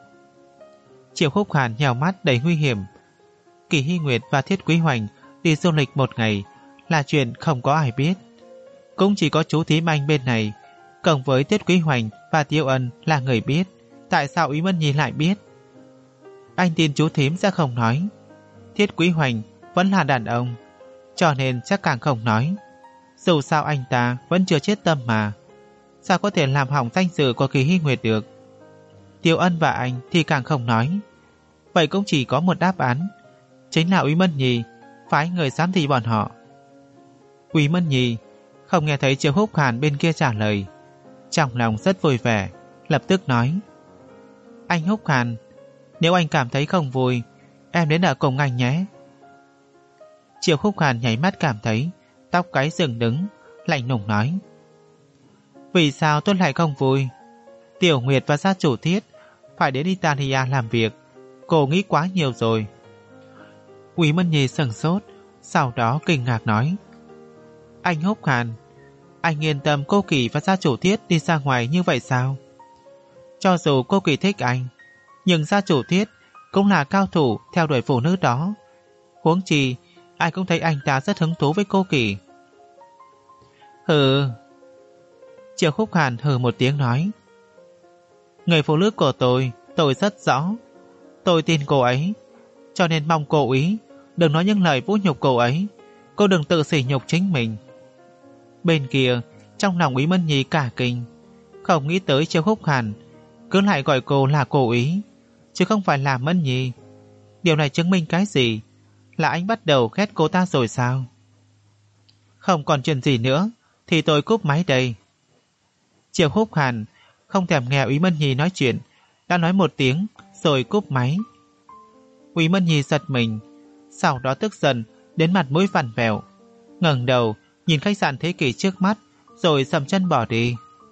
Triệu Húc Hàn nhèo mắt đầy nguy hiểm. Kỳ Hy Nguyệt và Thiết Quý Hoành đi du lịch một ngày là chuyện không có ai biết, cũng chỉ có chú thím anh bên này cộng với Thiết Quý Hoành và Tiêu Ân là người biết. Tại sao Úy Mân Nhi lại biết? Anh tin chú thím sẽ không nói. Thiết Quý Hoành vẫn là đàn ông, cho nên chắc càng không nói. Dù sao anh ta vẫn chưa chết tâm mà, sao có thể làm hỏng danh dự của Kỳ Hy Nguyệt được? Tiêu Ân và anh thì càng không nói. Vậy cũng chỉ có một đáp án, chính là Úy Mân Nhi phái người giám thị bọn họ. Úy Mân Nhi không nghe thấy Triệu Húc Hàn bên kia trả lời, trong lòng rất vui vẻ, lập tức nói: anh Húc Hàn, nếu anh cảm thấy không vui, em đến ở cùng anh nhé. Triệu Húc Hàn nháy mắt cảm thấy tóc gáy dựng đứng, lạnh lùng nói: vì sao tôi lại không vui? Tiểu Nguyệt và gia chủ Thiết phải đến Italia làm việc, cô nghĩ quá nhiều rồi. Úy Mân Nhi sửng sốt, sau đó kinh ngạc nói: anh Húc Hàn, anh yên tâm cô Kỳ và gia chủ Thiết đi ra ngoài như vậy sao? Cho dù cô Kỳ thích anh, nhưng gia chủ Thiết cũng là cao thủ theo đuổi phụ nữ đó. Huống chi ai cũng thấy anh ta rất hứng thú với cô Kỳ. Hừ. Triệu Húc Hàn hừ một tiếng nói: người phụ nữ của tôi, tôi rất rõ. Tôi tin cô ấy, cho nên mong cô Úy đừng nói những lời vũ nhục cô ấy. Cô đừng tự sỉ nhục chính mình. Bên kia, trong lòng Úy Mân Nhi cả kinh, không nghĩ tới Triệu Húc Hàn cứ lại gọi cô là cô Úy, chứ không phải là Mân Nhi. Điều này chứng minh cái gì? Là anh bắt đầu ghét cô ta rồi sao? Không còn chuyện gì nữa thì tôi cúp máy đây. Triệu Húc Hàn không thèm nghe Úy Mân Nhi nói chuyện, đã nói một tiếng rồi cúp máy. Úy Mân Nhi giật mình, sau đó tức giận đến mặt mũi vằn vẹo, ngẩng đầu nhìn khách sạn thế kỷ trước mắt rồi sầm chân bỏ đi.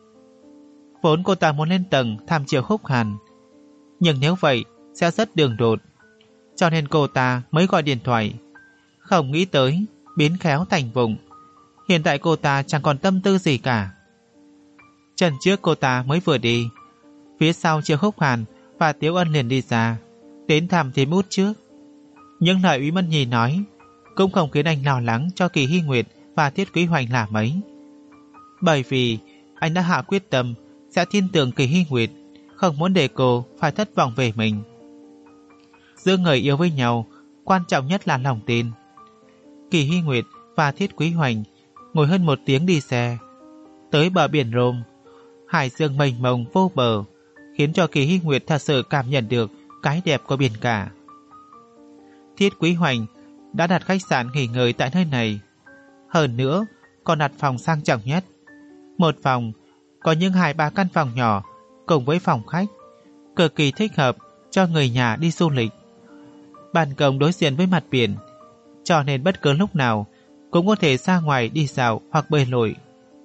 Vốn cô ta muốn lên tầng thăm Triệu Húc Hàn, nhưng nếu vậy sẽ rất đường đột, cho nên cô ta mới gọi điện thoại. Không nghĩ tới biến khéo thành vụng. Hiện tại cô ta chẳng còn tâm tư gì cả. Chân trước cô ta mới vừa đi, phía sau Triệu Húc Hàn và Tiếu Ân liền đi ra, đến thăm thím út trước. Những lời Úy Mân Nhi nói cũng không khiến anh lo lắng cho Kỳ Hy Nguyệt và Thiết Quý Hoành là mấy, bởi vì anh đã hạ quyết tâm sẽ tin tưởng Kỳ Hy Nguyệt, không muốn để cô phải thất vọng về mình. Giữa người yêu với nhau, quan trọng nhất là lòng tin. Kỳ Hy Nguyệt và Thiết Quý Hoành ngồi hơn một tiếng đi xe tới bờ biển Rome. Hải dương mênh mông vô bờ khiến cho Kỳ Hy Nguyệt thật sự cảm nhận được cái đẹp của biển cả. Thiết Quý Hoành đã đặt khách sạn nghỉ ngơi tại nơi này, hơn nữa còn đặt phòng sang trọng nhất. Một phòng có những hai ba căn phòng nhỏ cùng với phòng khách, cực kỳ thích hợp cho người nhà đi du lịch. Ban công đối diện với mặt biển, cho nên bất cứ lúc nào cũng có thể ra ngoài đi dạo hoặc bơi lội.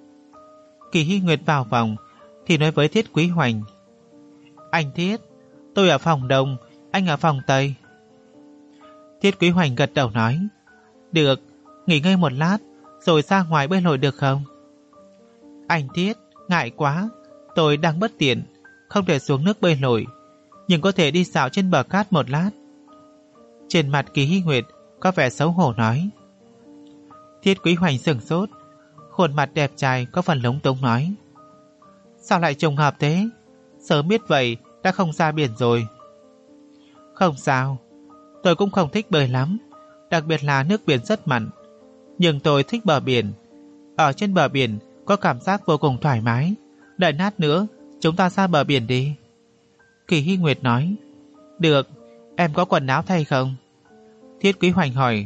Kỳ Hy Nguyệt vào phòng thì nói với Thiết Quý Hoành: anh Thiết, tôi ở phòng Đông, anh ở phòng Tây. Thiết Quý Hoành gật đầu nói: Được, nghỉ ngơi một lát rồi ra ngoài bơi lội được không? Anh Thiết, ngại quá, tôi đang bất tiện, không thể xuống nước bơi lội, nhưng có thể đi dạo trên bờ cát một lát. Trên mặt Kỳ Hy Nguyệt có vẻ xấu hổ nói. Thiết Quý Hoành sửng sốt, khuôn mặt đẹp trai có phần lúng túng nói. Sao lại trùng hợp thế? Sớm biết vậy đã không ra biển rồi. Không sao, tôi cũng không thích bơi lắm, đặc biệt là nước biển rất mặn. Nhưng tôi thích bờ biển. Ở trên bờ biển có cảm giác vô cùng thoải mái. Đợi lát nữa chúng ta ra bờ biển đi. Kỳ Hy Nguyệt nói. Được, em có quần áo thay không? Thiết Quý Hoành hỏi.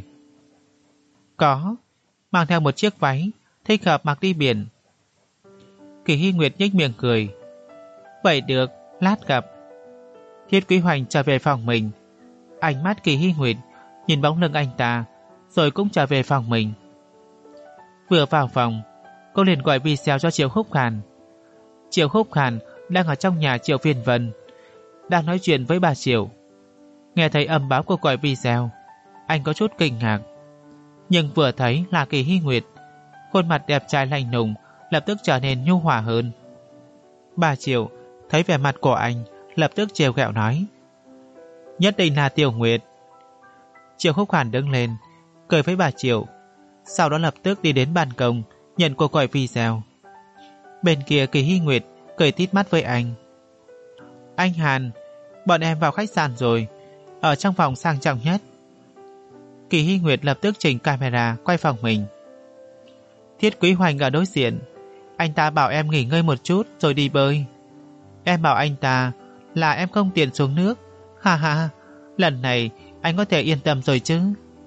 Có, mang theo một chiếc váy thích hợp mặc đi biển. Kỳ Hy Nguyệt nhếch miệng cười. Vậy được, lát gặp. Thiết Quý Hoành trở về phòng mình. Ánh mắt Kỳ Hy Nguyệt nhìn bóng lưng anh ta, rồi cũng trở về phòng mình. Vừa vào phòng, cô liền gọi video cho Triệu Húc Hàn. Triệu Húc Hàn đang ở trong nhà Triệu Phiên Vân, đang nói chuyện với bà Triệu. Nghe thấy âm báo của gọi video, anh có chút kinh ngạc. Nhưng vừa thấy là Kỳ Hy Nguyệt, khuôn mặt đẹp trai lạnh lùng lập tức trở nên nhu hòa hơn. Bà Triệu thấy vẻ mặt của anh, lập tức trêu ghẹo nói. Nhất định là Tiểu Nguyệt. Triệu Húc Hàn đứng lên, cười với bà Triệu, sau đó lập tức đi đến ban công nhận cuộc gọi video. Bên kia Kỳ Hy Nguyệt cười tít mắt với anh. Anh Hàn, bọn em vào khách sạn rồi, ở trong phòng sang trọng nhất. Kỳ Hy Nguyệt lập tức chỉnh camera quay phòng mình. Thiết Quý Hoành ở đối diện, anh ta bảo em nghỉ ngơi một chút rồi đi bơi. Em bảo anh ta là em không tiện xuống nước. Ha ha, lần này anh có thể yên tâm rồi chứ.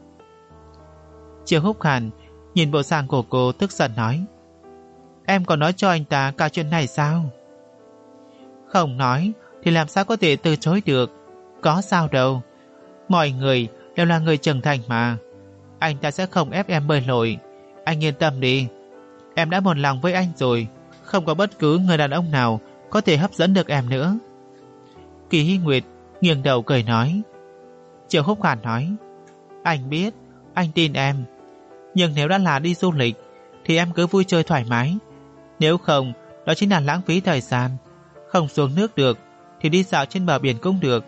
Triệu Húc Hàn nhìn bộ dạng của cô tức giận nói. Em còn nói cho anh ta cả chuyện này sao? Không nói thì làm sao có thể từ chối được. Có sao đâu, mọi người đều là người trưởng thành mà. Anh ta sẽ không ép em bơi lội. Anh yên tâm đi, em đã một lòng với anh rồi, không có bất cứ người đàn ông nào có thể hấp dẫn được em nữa. Kỳ Hy Nguyệt nghiêng đầu cười nói. Triệu Húc Hàn nói. Anh biết, anh tin em, nhưng nếu đã là đi du lịch thì em cứ vui chơi thoải mái. Nếu không, đó chính là lãng phí thời gian. Không xuống nước được thì đi dạo trên bờ biển cũng được.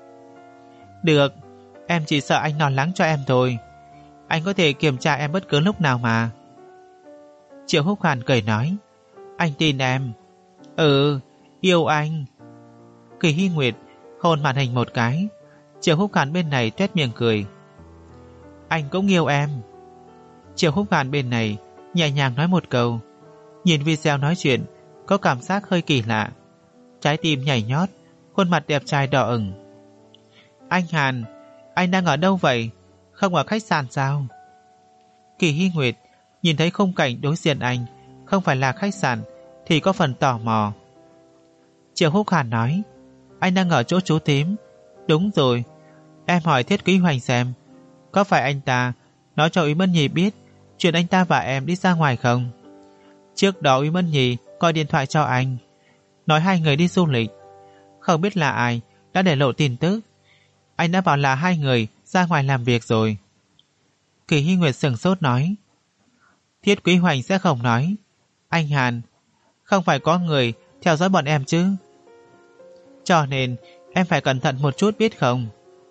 Được, em chỉ sợ anh lo lắng cho em thôi. Anh có thể kiểm tra em bất cứ lúc nào mà. Triệu Húc Hàn cười nói. Anh tin em. Ừ, yêu anh. Kỳ Hy Nguyệt hôn màn hình một cái. Triệu Húc Hàn bên này tuét miệng cười. Anh cũng yêu em. Triệu Húc Hàn bên này nhẹ nhàng nói một câu. Nhìn video nói chuyện có cảm giác hơi kỳ lạ. Trái tim nhảy nhót, khuôn mặt đẹp trai đỏ ửng. Anh Hàn, anh đang ở đâu vậy? Không ở khách sạn sao? Kỳ Hy Nguyệt nhìn thấy khung cảnh đối diện anh không phải là khách sạn thì có phần tò mò. Triệu Húc Hàn nói. Anh đang ở chỗ chú tím. Đúng rồi, em hỏi Thiết Quý Hoành xem có phải anh ta nói cho Úy Mân Nhì biết chuyện anh ta và em đi ra ngoài không? Trước đó Úy Mân Nhì gọi điện thoại cho anh, nói hai người đi du lịch. Không biết là ai đã để lộ tin tức. Anh đã bảo là hai người ra ngoài làm việc rồi. Kỳ Hy Nguyệt sửng sốt nói. Thiết Quý Hoành sẽ không nói. Anh Hàn, không phải có người theo dõi bọn em chứ? Cho nên em phải cẩn thận một chút biết không?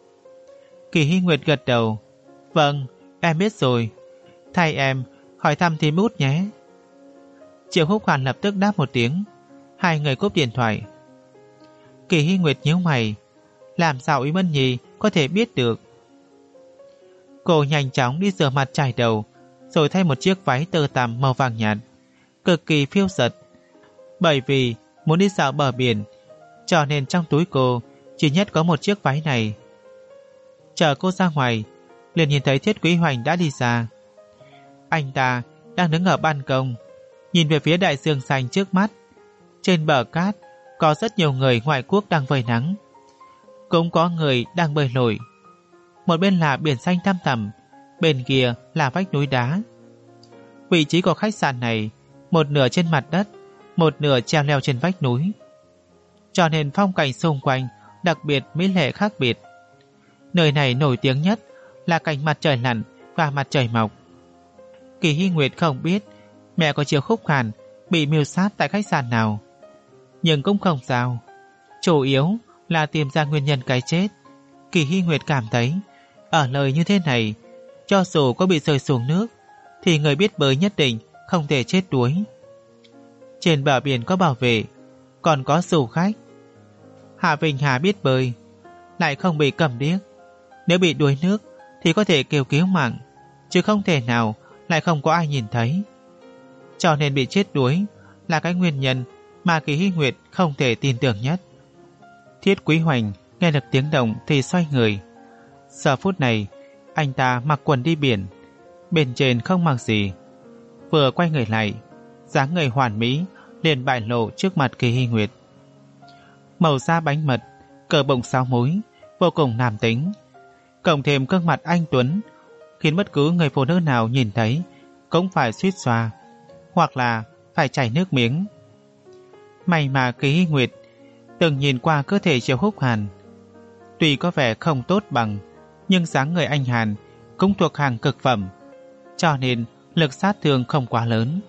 Kỳ Hy Nguyệt gật đầu. Vâng, em biết rồi. Thay em hỏi thăm thím Út nhé. Triệu Húc Hàn lập tức đáp một tiếng. Hai người cúp điện thoại. Kỳ Hy Nguyệt nhíu mày. Làm sao Úy Mân Nhì có thể biết được? Cô nhanh chóng đi rửa mặt chải đầu, rồi thay một chiếc váy tơ tằm màu vàng nhạt, cực kỳ phiêu giật. Bởi vì muốn đi dạo bờ biển, cho nên trong túi cô chỉ nhất có một chiếc váy này. Chờ cô ra ngoài, liền nhìn thấy Thiết Quý Hoành đã đi ra. Anh ta đang đứng ở ban công, nhìn về phía đại dương xanh trước mắt. Trên bờ cát có rất nhiều người ngoại quốc đang vơi nắng, cũng có người đang bơi lội. Một bên là biển xanh thăm thẳm, bên kia là vách núi đá. Vị trí của khách sạn này một nửa trên mặt đất, một nửa treo leo trên vách núi, cho nên phong cảnh xung quanh đặc biệt mỹ lệ khác biệt. Nơi này nổi tiếng nhất là cảnh mặt trời lặn và mặt trời mọc. Kỳ Hy Nguyệt không biết mẹ của Triệu Khúc Hàn bị mưu sát tại khách sạn nào, nhưng cũng không sao. Chủ yếu là tìm ra nguyên nhân cái chết. Kỳ Hy Nguyệt cảm thấy ở lời như thế này, cho dù có bị rơi xuống nước thì người biết bơi nhất định không thể chết đuối. Trên bờ biển có bảo vệ, còn có du khách. Hạ Vinh Hà biết bơi, lại không bị cầm điếc. Nếu bị đuối nước thì có thể kêu cứu mạng, chứ không thể nào lại không có ai nhìn thấy. Cho nên bị chết đuối là cái nguyên nhân mà Kỳ Hy Nguyệt không thể tin tưởng nhất. Thiết Quý Hoành nghe được tiếng động thì xoay người. Giờ phút này anh ta mặc quần đi biển, bên trên không mặc gì. Vừa quay người lại, dáng người hoàn mỹ liền bại lộ trước mặt Kỳ Hy Nguyệt. Màu da bánh mật, cờ bụng sáu múi, vô cùng nam tính. Cộng thêm gương mặt anh tuấn, khiến bất cứ người phụ nữ nào nhìn thấy cũng phải suýt xoa, hoặc là phải chảy nước miếng. May mà Kỳ Hy Nguyệt từng nhìn qua cơ thể Triệu Khúc Hàn, tuy có vẻ không tốt bằng, nhưng dáng người anh Hàn cũng thuộc hàng cực phẩm, cho nên lực sát thương không quá lớn.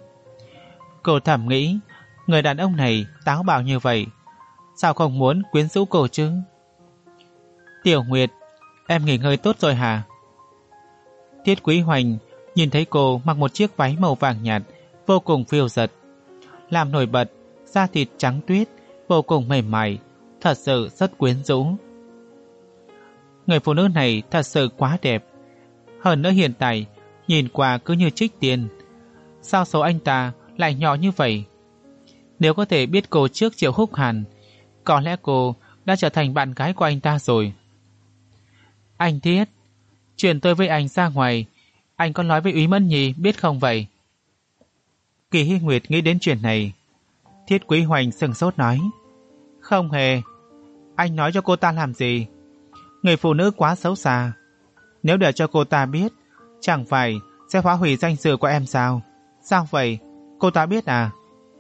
Cô thầm nghĩ, người đàn ông này táo bạo như vậy, sao không muốn quyến rũ cô chứ? Tiểu Nguyệt, em nghỉ ngơi tốt rồi hả? Tiết Quý Hoành nhìn thấy cô mặc một chiếc váy màu vàng nhạt, vô cùng phiêu dật, làm nổi bật da thịt trắng tuyết, vô cùng mềm mại, thật sự rất quyến rũ. Người phụ nữ này thật sự quá đẹp. Hơn nữa hiện tại nhìn qua cứ như trích tiên. Sao số anh ta lại nhỏ như vậy? Nếu có thể biết cô trước Triệu Khúc Hàn, có lẽ cô đã trở thành bạn gái của anh ta rồi. Anh Thiết, chuyện tôi với anh ra ngoài, anh có nói với Úy Mẫn Nhi biết không vậy? Kỳ Hy Nguyệt nghĩ đến chuyện này. Thiết Quý Hoành sừng sốt nói, không hề. Anh nói cho cô ta làm gì? Người phụ nữ quá xấu xa. Nếu để cho cô ta biết, chẳng phải sẽ phá hủy danh dự của em sao? Sao vậy? Cô ta biết à?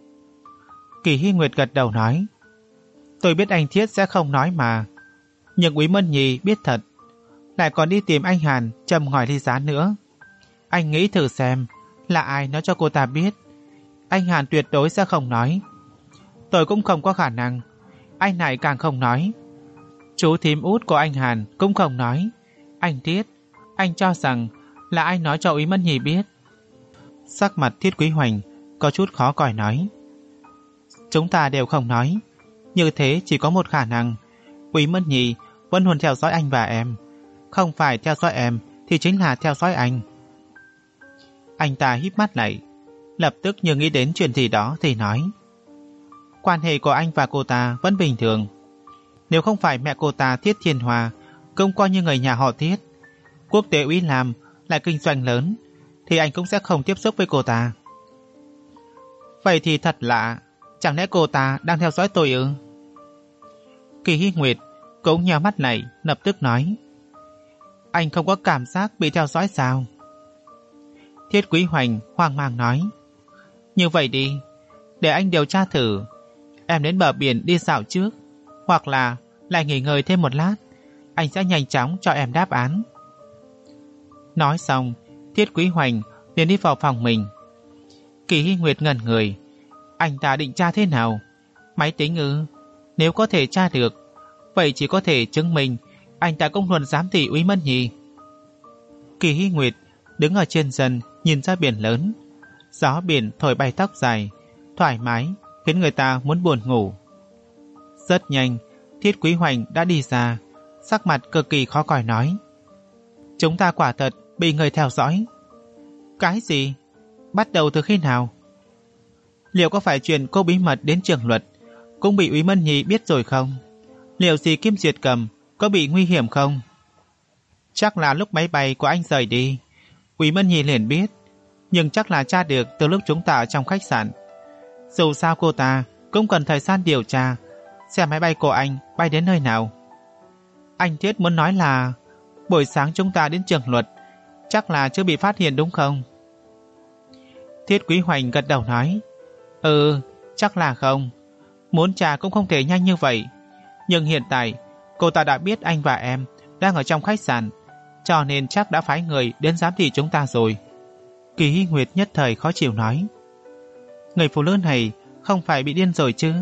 Kỳ Hy Nguyệt gật đầu nói, tôi biết anh Thiết sẽ không nói mà. Nhưng Úy Mẫn Nhi biết thật, lại còn đi tìm anh Hàn châm ngòi ly gián nữa. Anh nghĩ thử xem, là ai nói cho cô ta biết? Anh Hàn tuyệt đối sẽ không nói. Tôi cũng không có khả năng. Anh này càng không nói. Chú thím út của anh Hàn cũng không nói. Anh Thiết, anh cho rằng là ai nói cho Úy Mẫn Nhi biết? Sắc mặt Thiết Quý Hoành có chút khó coi nói, chúng ta đều không nói. Như thế chỉ có một khả năng, Úy Mẫn Nhi vẫn luôn theo dõi anh và em. Không phải theo dõi em thì chính là theo dõi anh. Anh ta híp mắt lại, lập tức như nghĩ đến chuyện gì đó thì nói, quan hệ của anh và cô ta vẫn bình thường. Nếu không phải mẹ cô ta Thiết Thiên Hòa cũng coi như người nhà họ Thiết, quốc tế Úy Lam lại kinh doanh lớn, thì anh cũng sẽ không tiếp xúc với cô ta. Vậy thì thật lạ, chẳng lẽ cô ta đang theo dõi tôi ư? Kỳ Hy Nguyệt cũng nhíu mắt lại, lập tức nói, anh không có cảm giác bị theo dõi sao? Thiết Quý Hoành hoang mang nói, như vậy đi, để anh điều tra thử. Em đến bờ biển đi dạo trước, hoặc là lại nghỉ ngơi thêm một lát, anh sẽ nhanh chóng cho em đáp án. Nói xong, Thiết Quý Hoành liền đi vào phòng mình. Kỳ Hy Nguyệt ngẩn người, anh ta định tra thế nào? Máy tính ư? Nếu có thể tra được, vậy chỉ có thể chứng minh anh ta cũng luôn giám thị Úy Mẫn Nhi. Kỳ Hy Nguyệt đứng ở trên sân nhìn ra biển lớn. Gió biển thổi bay tóc dài, thoải mái khiến người ta muốn buồn ngủ. Rất nhanh, Thiết Quý Hoành đã đi ra, sắc mặt cực kỳ khó coi nói, chúng ta quả thật bị người theo dõi. Cái gì? Bắt đầu từ khi nào? Liệu có phải chuyện cô bí mật đến trường luật cũng bị Úy Mẫn Nhi biết rồi không? Liệu gì Kim Duyệt Cầm có bị nguy hiểm không? Chắc là lúc máy bay của anh rời đi, Úy Mẫn Nhi liền biết, nhưng chắc là tra được từ lúc chúng ta ở trong khách sạn. Dù sao cô ta cũng cần thời gian điều tra xem máy bay của anh bay đến nơi nào. Anh Thiết muốn nói là buổi sáng chúng ta đến trường luật chắc là chưa bị phát hiện đúng không? Thiết Quý Hoành gật đầu nói, ừ, chắc là không. Muốn tra cũng không thể nhanh như vậy. Nhưng hiện tại cô ta đã biết anh và em đang ở trong khách sạn, cho nên chắc đã phái người đến giám thị chúng ta rồi. Kỳ Hy Nguyệt nhất thời khó chịu nói. Người phụ nữ này không phải bị điên rồi chứ?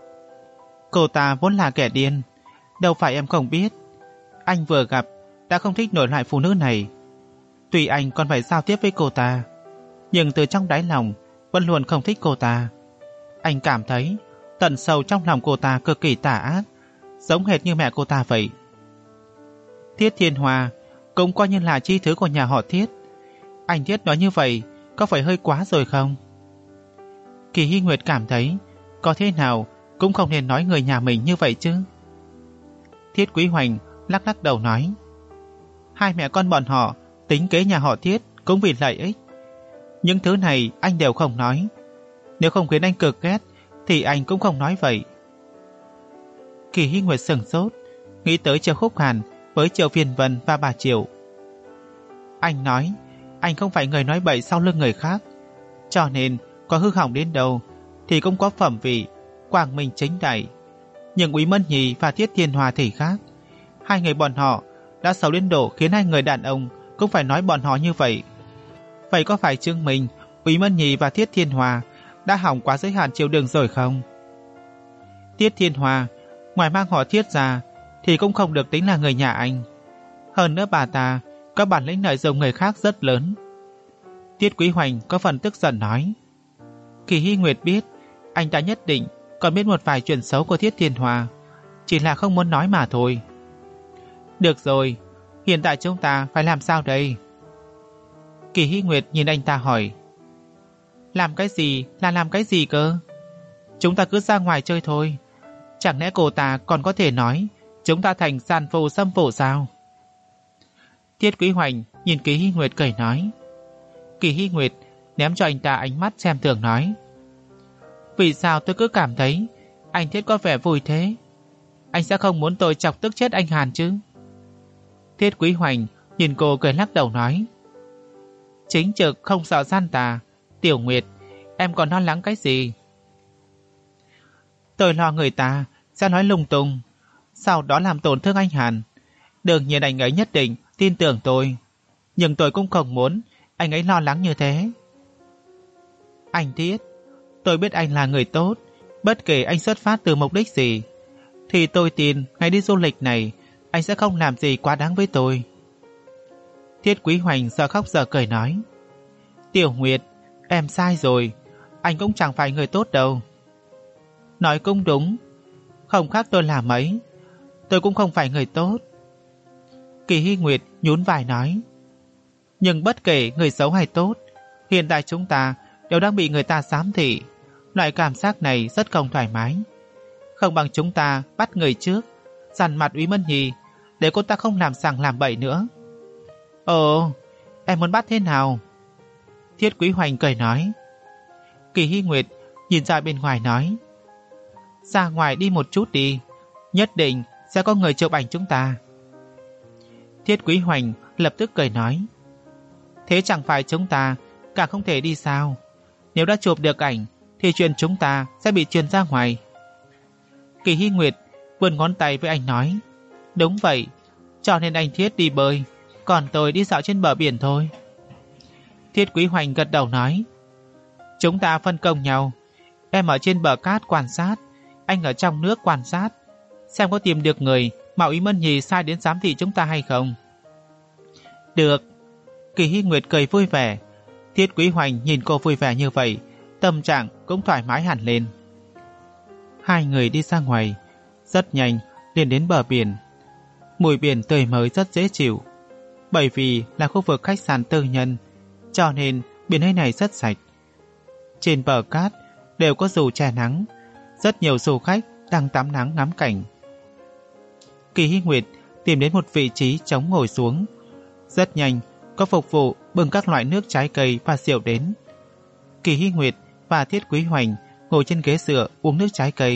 Cô ta vốn là kẻ điên, đâu phải em không biết. Anh vừa gặp đã không thích nổi loại phụ nữ này. Tuy anh còn phải giao tiếp với cô ta, nhưng từ trong đáy lòng vẫn luôn không thích cô ta. Anh cảm thấy tận sâu trong lòng cô ta cực kỳ tà ác, giống hệt như mẹ cô ta vậy. Thiết Thiên Hoa cũng coi như là chi thứ của nhà họ Thiết. Anh Thiết nói như vậy có phải hơi quá rồi không? Kỳ Hy Nguyệt cảm thấy có thế nào cũng không nên nói người nhà mình như vậy chứ. Thiết Quý Hoành lắc lắc đầu nói, hai mẹ con bọn họ tính kế nhà họ Thiết cũng vì lợi ích. Những thứ này anh đều không nói. Nếu không khiến anh cực ghét thì anh cũng không nói vậy. Kỳ Hy Nguyệt sửng sốt, nghĩ tới Triệu Khúc Hàn với Triệu Phiền Vân và bà Triệu. Anh nói anh không phải người nói bậy sau lưng người khác, cho nên có hư hỏng đến đâu thì cũng có phẩm vị, quang minh chính đại. Nhưng Úy Mân Nhì và Thiết Thiên Hoa thì khác. Hai người bọn họ đã xấu đến độ khiến hai người đàn ông cũng phải nói bọn họ như vậy. Vậy có phải chứng minh Úy Mân Nhì và Thiết Thiên Hoa đã hỏng quá giới hạn chiều đường rồi không? Thiết Thiên Hoa ngoài mang họ Thiết ra thì cũng không được tính là người nhà anh. Hơn nữa bà ta có bản lĩnh lợi dụng người khác rất lớn. Tiết Quý Hoành có phần tức giận nói. Kỳ Hy Nguyệt biết anh ta nhất định còn biết một vài chuyện xấu của Thiết Thiên Hoa, chỉ là không muốn nói mà thôi. Được rồi, hiện tại chúng ta phải làm sao đây? Kỳ Hy Nguyệt nhìn anh ta hỏi. Làm cái gì là làm cái gì cơ? Chúng ta cứ ra ngoài chơi thôi. Chẳng lẽ cô ta còn có thể nói chúng ta thành sàn phù xâm phụ sao? Tiết Quý Hoành nhìn Kỳ Hy Nguyệt cười nói. Kỳ Hy Nguyệt ném cho anh ta ánh mắt xem thường nói. Vì sao tôi cứ cảm thấy anh Thiết có vẻ vui thế? Anh sẽ không muốn tôi chọc tức chết anh Hàn chứ? Thiết Quý Hoành nhìn cô cười lắc đầu nói. Chính trực không sợ gian tà. Tiểu Nguyệt, em còn lo lắng cái gì? Tôi lo người ta sẽ nói lung tung, sau đó làm tổn thương anh Hàn. Đương nhiên anh ấy nhất định tin tưởng tôi, nhưng tôi cũng không muốn anh ấy lo lắng như thế. Anh Thiết, tôi biết anh là người tốt. Bất kể anh xuất phát từ mục đích gì, thì tôi tin ngày đi du lịch này anh sẽ không làm gì quá đáng với tôi. Thiết Quý Hoành giờ khóc giờ cười nói. Tiểu Nguyệt, em sai rồi. Anh cũng chẳng phải người tốt đâu. Nói cũng đúng, không khác tôi là mấy. Tôi cũng không phải người tốt. Kỳ Hy Nguyệt nhún vai nói. Nhưng bất kể người xấu hay tốt, hiện tại chúng ta đều đang bị người ta giám thị. Loại cảm giác này rất không thoải mái. Không bằng chúng ta bắt người trước, dằn mặt Úy Mân Nhì để cô ta không làm sằng làm bậy nữa. Ồ, em muốn bắt thế nào? Thiết Quý Hoành cười nói. Kỳ Hy Nguyệt nhìn ra bên ngoài nói. Ra ngoài đi một chút đi, nhất định sẽ có người chụp ảnh chúng ta. Thiết Quý Hoành lập tức cười nói. Thế chẳng phải chúng ta càng không thể đi sao? Nếu đã chụp được ảnh thì chuyện chúng ta sẽ bị truyền ra ngoài. Kỳ Hy Nguyệt vươn ngón tay với anh nói. Đúng vậy, cho nên anh Thiết đi bơi, còn tôi đi dạo trên bờ biển thôi. Thiết Quý Hoành gật đầu nói. Chúng ta phân công nhau. Em ở trên bờ cát quan sát, anh ở trong nước quan sát, xem có tìm được người mà Úy Mân Nhì sai đến giám thị chúng ta hay không. Được. Kỳ Hy Nguyệt cười vui vẻ. Thiết Quý Hoành nhìn cô vui vẻ như vậy, tâm trạng cũng thoải mái hẳn lên. Hai người đi ra ngoài, rất nhanh liền đến bờ biển. Mùi biển tươi mới rất dễ chịu. Bởi vì là khu vực khách sạn tư nhân, cho nên biển nơi này rất sạch. Trên bờ cát đều có dù che nắng, rất nhiều du khách đang tắm nắng ngắm cảnh. Kỳ Hy Nguyệt tìm đến một vị trí trống ngồi xuống. Rất nhanh có phục vụ bưng các loại nước trái cây và rượu đến. Kỳ Hy Nguyệt và Thiết Quý Hoành ngồi trên ghế dựa uống nước trái cây.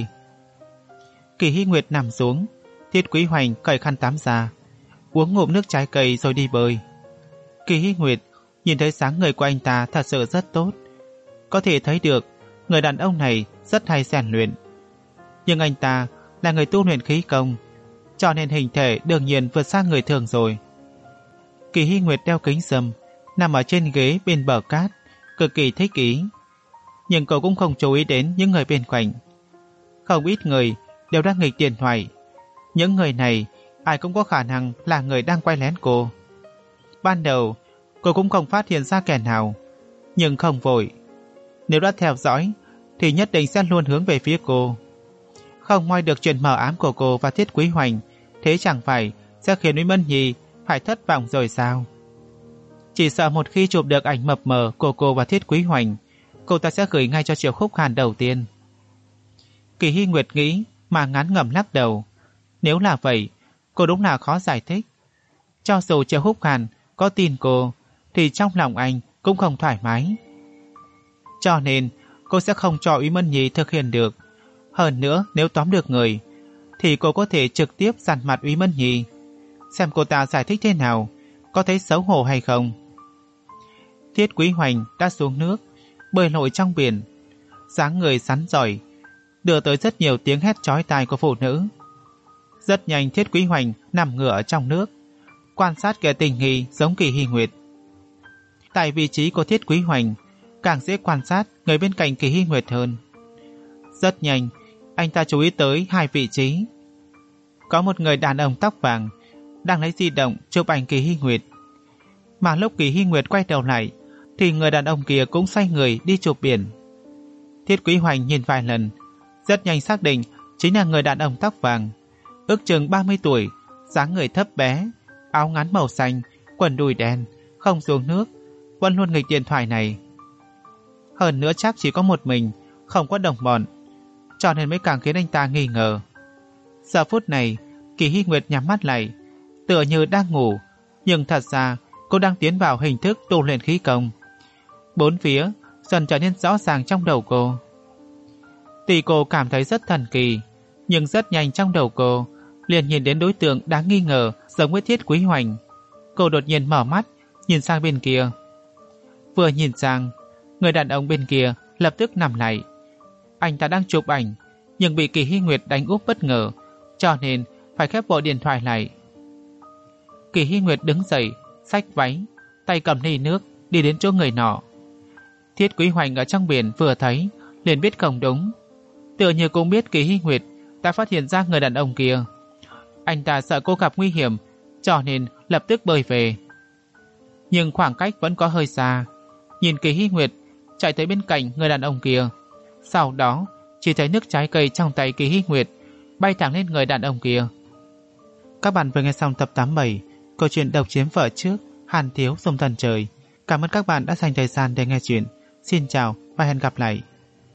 Kỳ Hy Nguyệt nằm xuống, Thiết Quý Hoành cởi khăn tắm ra, uống ngụm nước trái cây rồi đi bơi. Kỳ Hy Nguyệt nhìn thấy dáng người của anh ta thật sự rất tốt. Có thể thấy được người đàn ông này rất hay rèn luyện. Nhưng anh ta là người tu luyện khí công, cho nên hình thể đương nhiên vượt xa người thường rồi. Kỳ Hy Nguyệt đeo kính râm, nằm ở trên ghế bên bờ cát, cực kỳ thích ý. Nhưng cô cũng không chú ý đến những người bên cạnh. Không ít người đều đang nghịch điện thoại. Những người này ai cũng có khả năng là người đang quay lén cô. Ban đầu cô cũng không phát hiện ra kẻ nào, nhưng không vội. Nếu đã theo dõi thì nhất định sẽ luôn hướng về phía cô. Không moi được chuyện mờ ám của cô và Thiết Quý Hoành, thế chẳng phải sẽ khiến Uy Mân Nhi phải thất vọng rồi sao? Chỉ sợ một khi chụp được ảnh mập mờ của cô và Thiết Quý Hoành, cô ta sẽ gửi ngay cho Triệu Khúc Hàn đầu tiên. Kỳ Hy Nguyệt nghĩ mà ngán ngẩm lắc đầu. Nếu là vậy, cô đúng là khó giải thích. Cho dù Triệu Khúc Hàn có tin cô, thì trong lòng anh cũng không thoải mái. Cho nên cô sẽ không cho Uy Mân Nhi thực hiện được. Hơn nữa, nếu tóm được người, thì cô có thể trực tiếp dằn mặt Uy Mân Nhi, xem cô ta giải thích thế nào, có thấy xấu hổ hay không. Thiết Quý Hoành đã xuống nước, bơi lội trong biển, dáng người rắn giỏi, đưa tới rất nhiều tiếng hét chói tai của phụ nữ. Rất nhanh Thiết Quý Hoành nằm ngửa ở trong nước, quan sát kẻ tình nghi giống Kỳ Hy Nguyệt. Tại vị trí của Thiết Quý Hoành, càng dễ quan sát người bên cạnh Kỳ Hy Nguyệt hơn. Rất nhanh, anh ta chú ý tới hai vị trí. Có một người đàn ông tóc vàng đang lấy di động chụp ảnh Kỳ Hy Nguyệt. Mà lúc Kỳ Hy Nguyệt quay đầu lại, thì người đàn ông kia cũng xoay người đi chụp biển. Thiết Quý Hoành nhìn vài lần, rất nhanh xác định chính là người đàn ông tóc vàng, ước chừng ba mươi tuổi, dáng người thấp bé, áo ngắn màu xanh, quần đùi đen, không xuống nước, vẫn luôn nghịch điện thoại này. Hơn nữa chắc chỉ có một mình, không có đồng bọn, cho nên mới càng khiến anh ta nghi ngờ. Giờ phút này, Kỳ Hy Nguyệt nhắm mắt lại, tựa như đang ngủ, nhưng thật ra cô đang tiến vào hình thức tu luyện khí công. Bốn phía dần trở nên rõ ràng trong đầu cô. Tuy cô cảm thấy rất thần kỳ, nhưng rất nhanh trong đầu cô liền nhìn đến đối tượng đáng nghi ngờ giống với Thiết Quý Hoành. Cô đột nhiên mở mắt, nhìn sang bên kia. Vừa nhìn sang, người đàn ông bên kia lập tức nằm lại. Anh ta đang chụp ảnh, nhưng bị Kỳ Hy Nguyệt đánh úp bất ngờ, cho nên phải khép bộ điện thoại lại. Kỳ Hy Nguyệt đứng dậy, xách váy, tay cầm ly nước, đi đến chỗ người nọ. Thiết Quý Hoành ở trong biển vừa thấy, liền biết không đúng. Tựa như cũng biết Kỳ Hy Nguyệt đã phát hiện ra người đàn ông kia. Anh ta sợ cô gặp nguy hiểm, cho nên lập tức bơi về. Nhưng khoảng cách vẫn có hơi xa. Nhìn Kỳ Hy Nguyệt chạy tới bên cạnh người đàn ông kia, sau đó chỉ thấy nước trái cây trong tay Kỳ Hy Nguyệt bay thẳng lên người đàn ông kia. Các bạn vừa nghe xong tập tám mươi bảy câu chuyện Độc Chiếm Vợ Trước, Hàn Thiếu Sông Thần Trời. Cảm ơn các bạn đã dành thời gian để nghe chuyện. Xin chào và hẹn gặp lại.